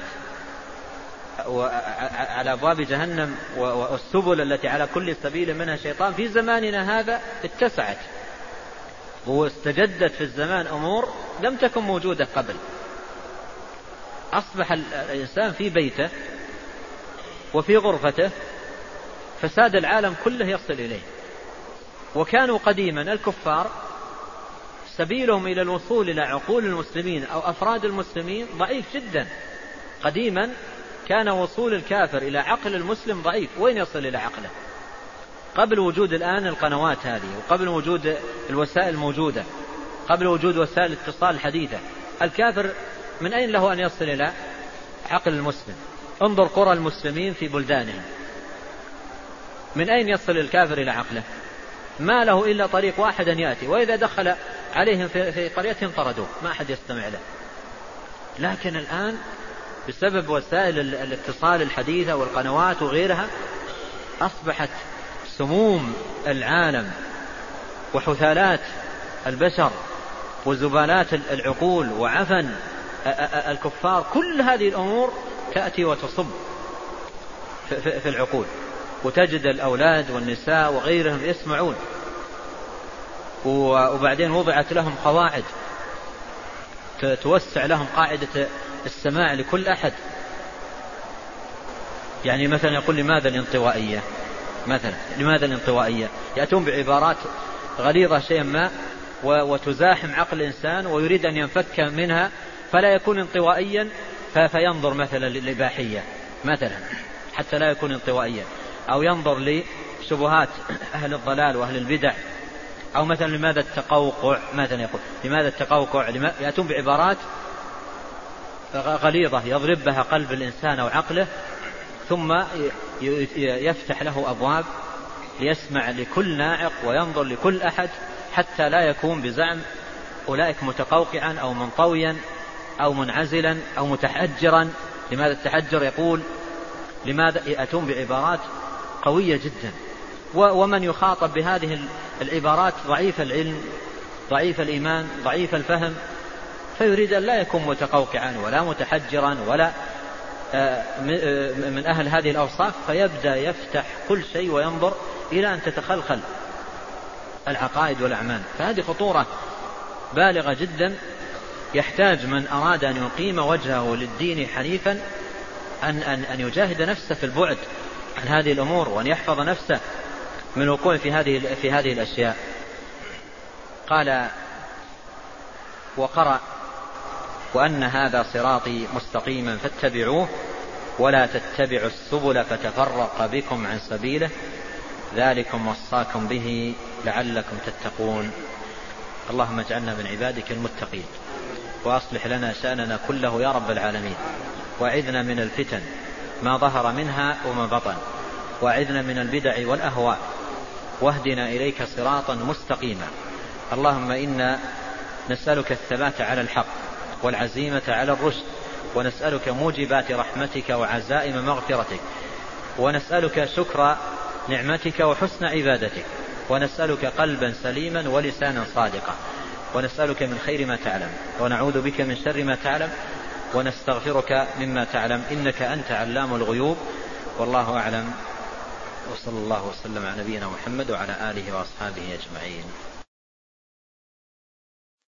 على أبواب جهنم والسبل التي على كل سبيل منها شيطان في زماننا هذا اتسعت واستجدت في الزمان أمور لم تكن موجودة قبل. أصبح الإنسان في بيته وفي غرفته، فساد العالم كله يصل إليه. وكانوا قديما الكفار سبيلهم إلى الوصول إلى عقول المسلمين أو أفراد المسلمين ضعيف جدا. قديما كان وصول الكافر إلى عقل المسلم ضعيف. وين يصل إلى عقله؟ قبل وجود الآن القنوات هذه، وقبل وجود الوسائل الموجودة، قبل وجود وسائل الاتصال الحديثة، الكافر من أين له أن يصل إلى عقل المسلم؟ انظر قرى المسلمين في بلدانهم، من أين يصل الكافر إلى عقله؟ ما له إلا طريق واحد أن يأتي، وإذا دخل عليهم في قريتهم طردوه، ما أحد يستمع له. لكن الآن بسبب وسائل الاتصال الحديثة والقنوات وغيرها أصبحت سموم العالم وحثالات البشر وزبالات العقول وعفن الكفار، كل هذه الأمور تأتي وتصب في العقول، وتجد الأولاد والنساء وغيرهم يسمعون. وبعدين وضعت لهم قواعد توسع لهم قاعدة السماع لكل أحد. يعني مثلا يقول لماذا الانطوائية؟ مثلا لماذا الانطوائية؟ يأتون بعبارات غليظة شيئا ما وتزاحم عقل الإنسان ويريد أن ينفك منها فلا يكون انطوائيا، فينظر مثلا للإباحية مثلا حتى لا يكون انطوائيا، أو ينظر لشبهات أهل الضلال وأهل البدع، أو مثلا لماذا التقوقع، مثلا يقول لماذا التقوقع، يأتون بعبارات غليظة يضرب بها قلب الإنسان أو عقله، ثم يفتح له أبواب ليسمع لكل ناعق وينظر لكل أحد، حتى لا يكون بزعم أولئك متقوقعا أو منطويا أو منعزلا أو متحجرا. لماذا التحجر؟ يقول لماذا، يأتون بعبارات قوية جدا. ومن يخاطب بهذه العبارات ضعيف العلم، ضعيف الإيمان، ضعيف الفهم، فيريد أن لا يكون متقوقعا ولا متحجرا ولا من أهل هذه الأوصاف، فيبدأ يفتح كل شيء وينظر إلى أن تتخلخل العقائد والأعمال. فهذه خطورة بالغة جدا، يحتاج من أراد أن يقيم وجهه للدين حنيفا أن يجاهد نفسه في البعد عن هذه الأمور، وأن يحفظ نفسه من الوقوع في هذه الأشياء. قال وقرأ وأن هذا صراطي مستقيما فاتبعوه ولا تتبعوا السبل فتفرق بكم عن سبيله ذلكم وصاكم به لعلكم تتقون. اللهم اجعلنا من عبادك المتقين، وأصلح لنا شأننا كله يا رب العالمين، وأعذنا من الفتن ما ظهر منها وما بطن، وأعذنا من البدع والأهواء، واهدنا إليك صراطا مستقيما. اللهم إنا نسألك الثبات على الحق والعزيمة على الرشد، ونسألك موجبات رحمتك وعزائم مغفرتك، ونسألك شكر نعمتك وحسن عبادتك، ونسألك قلبا سليما ولسانا صادقا، ونسألك من خير ما تعلم، ونعوذ بك من شر ما تعلم، ونستغفرك مما تعلم، إنك أنت علام الغيوب. والله أعلم، وصلى الله وسلم على نبينا محمد وعلى آله وأصحابه أجمعين.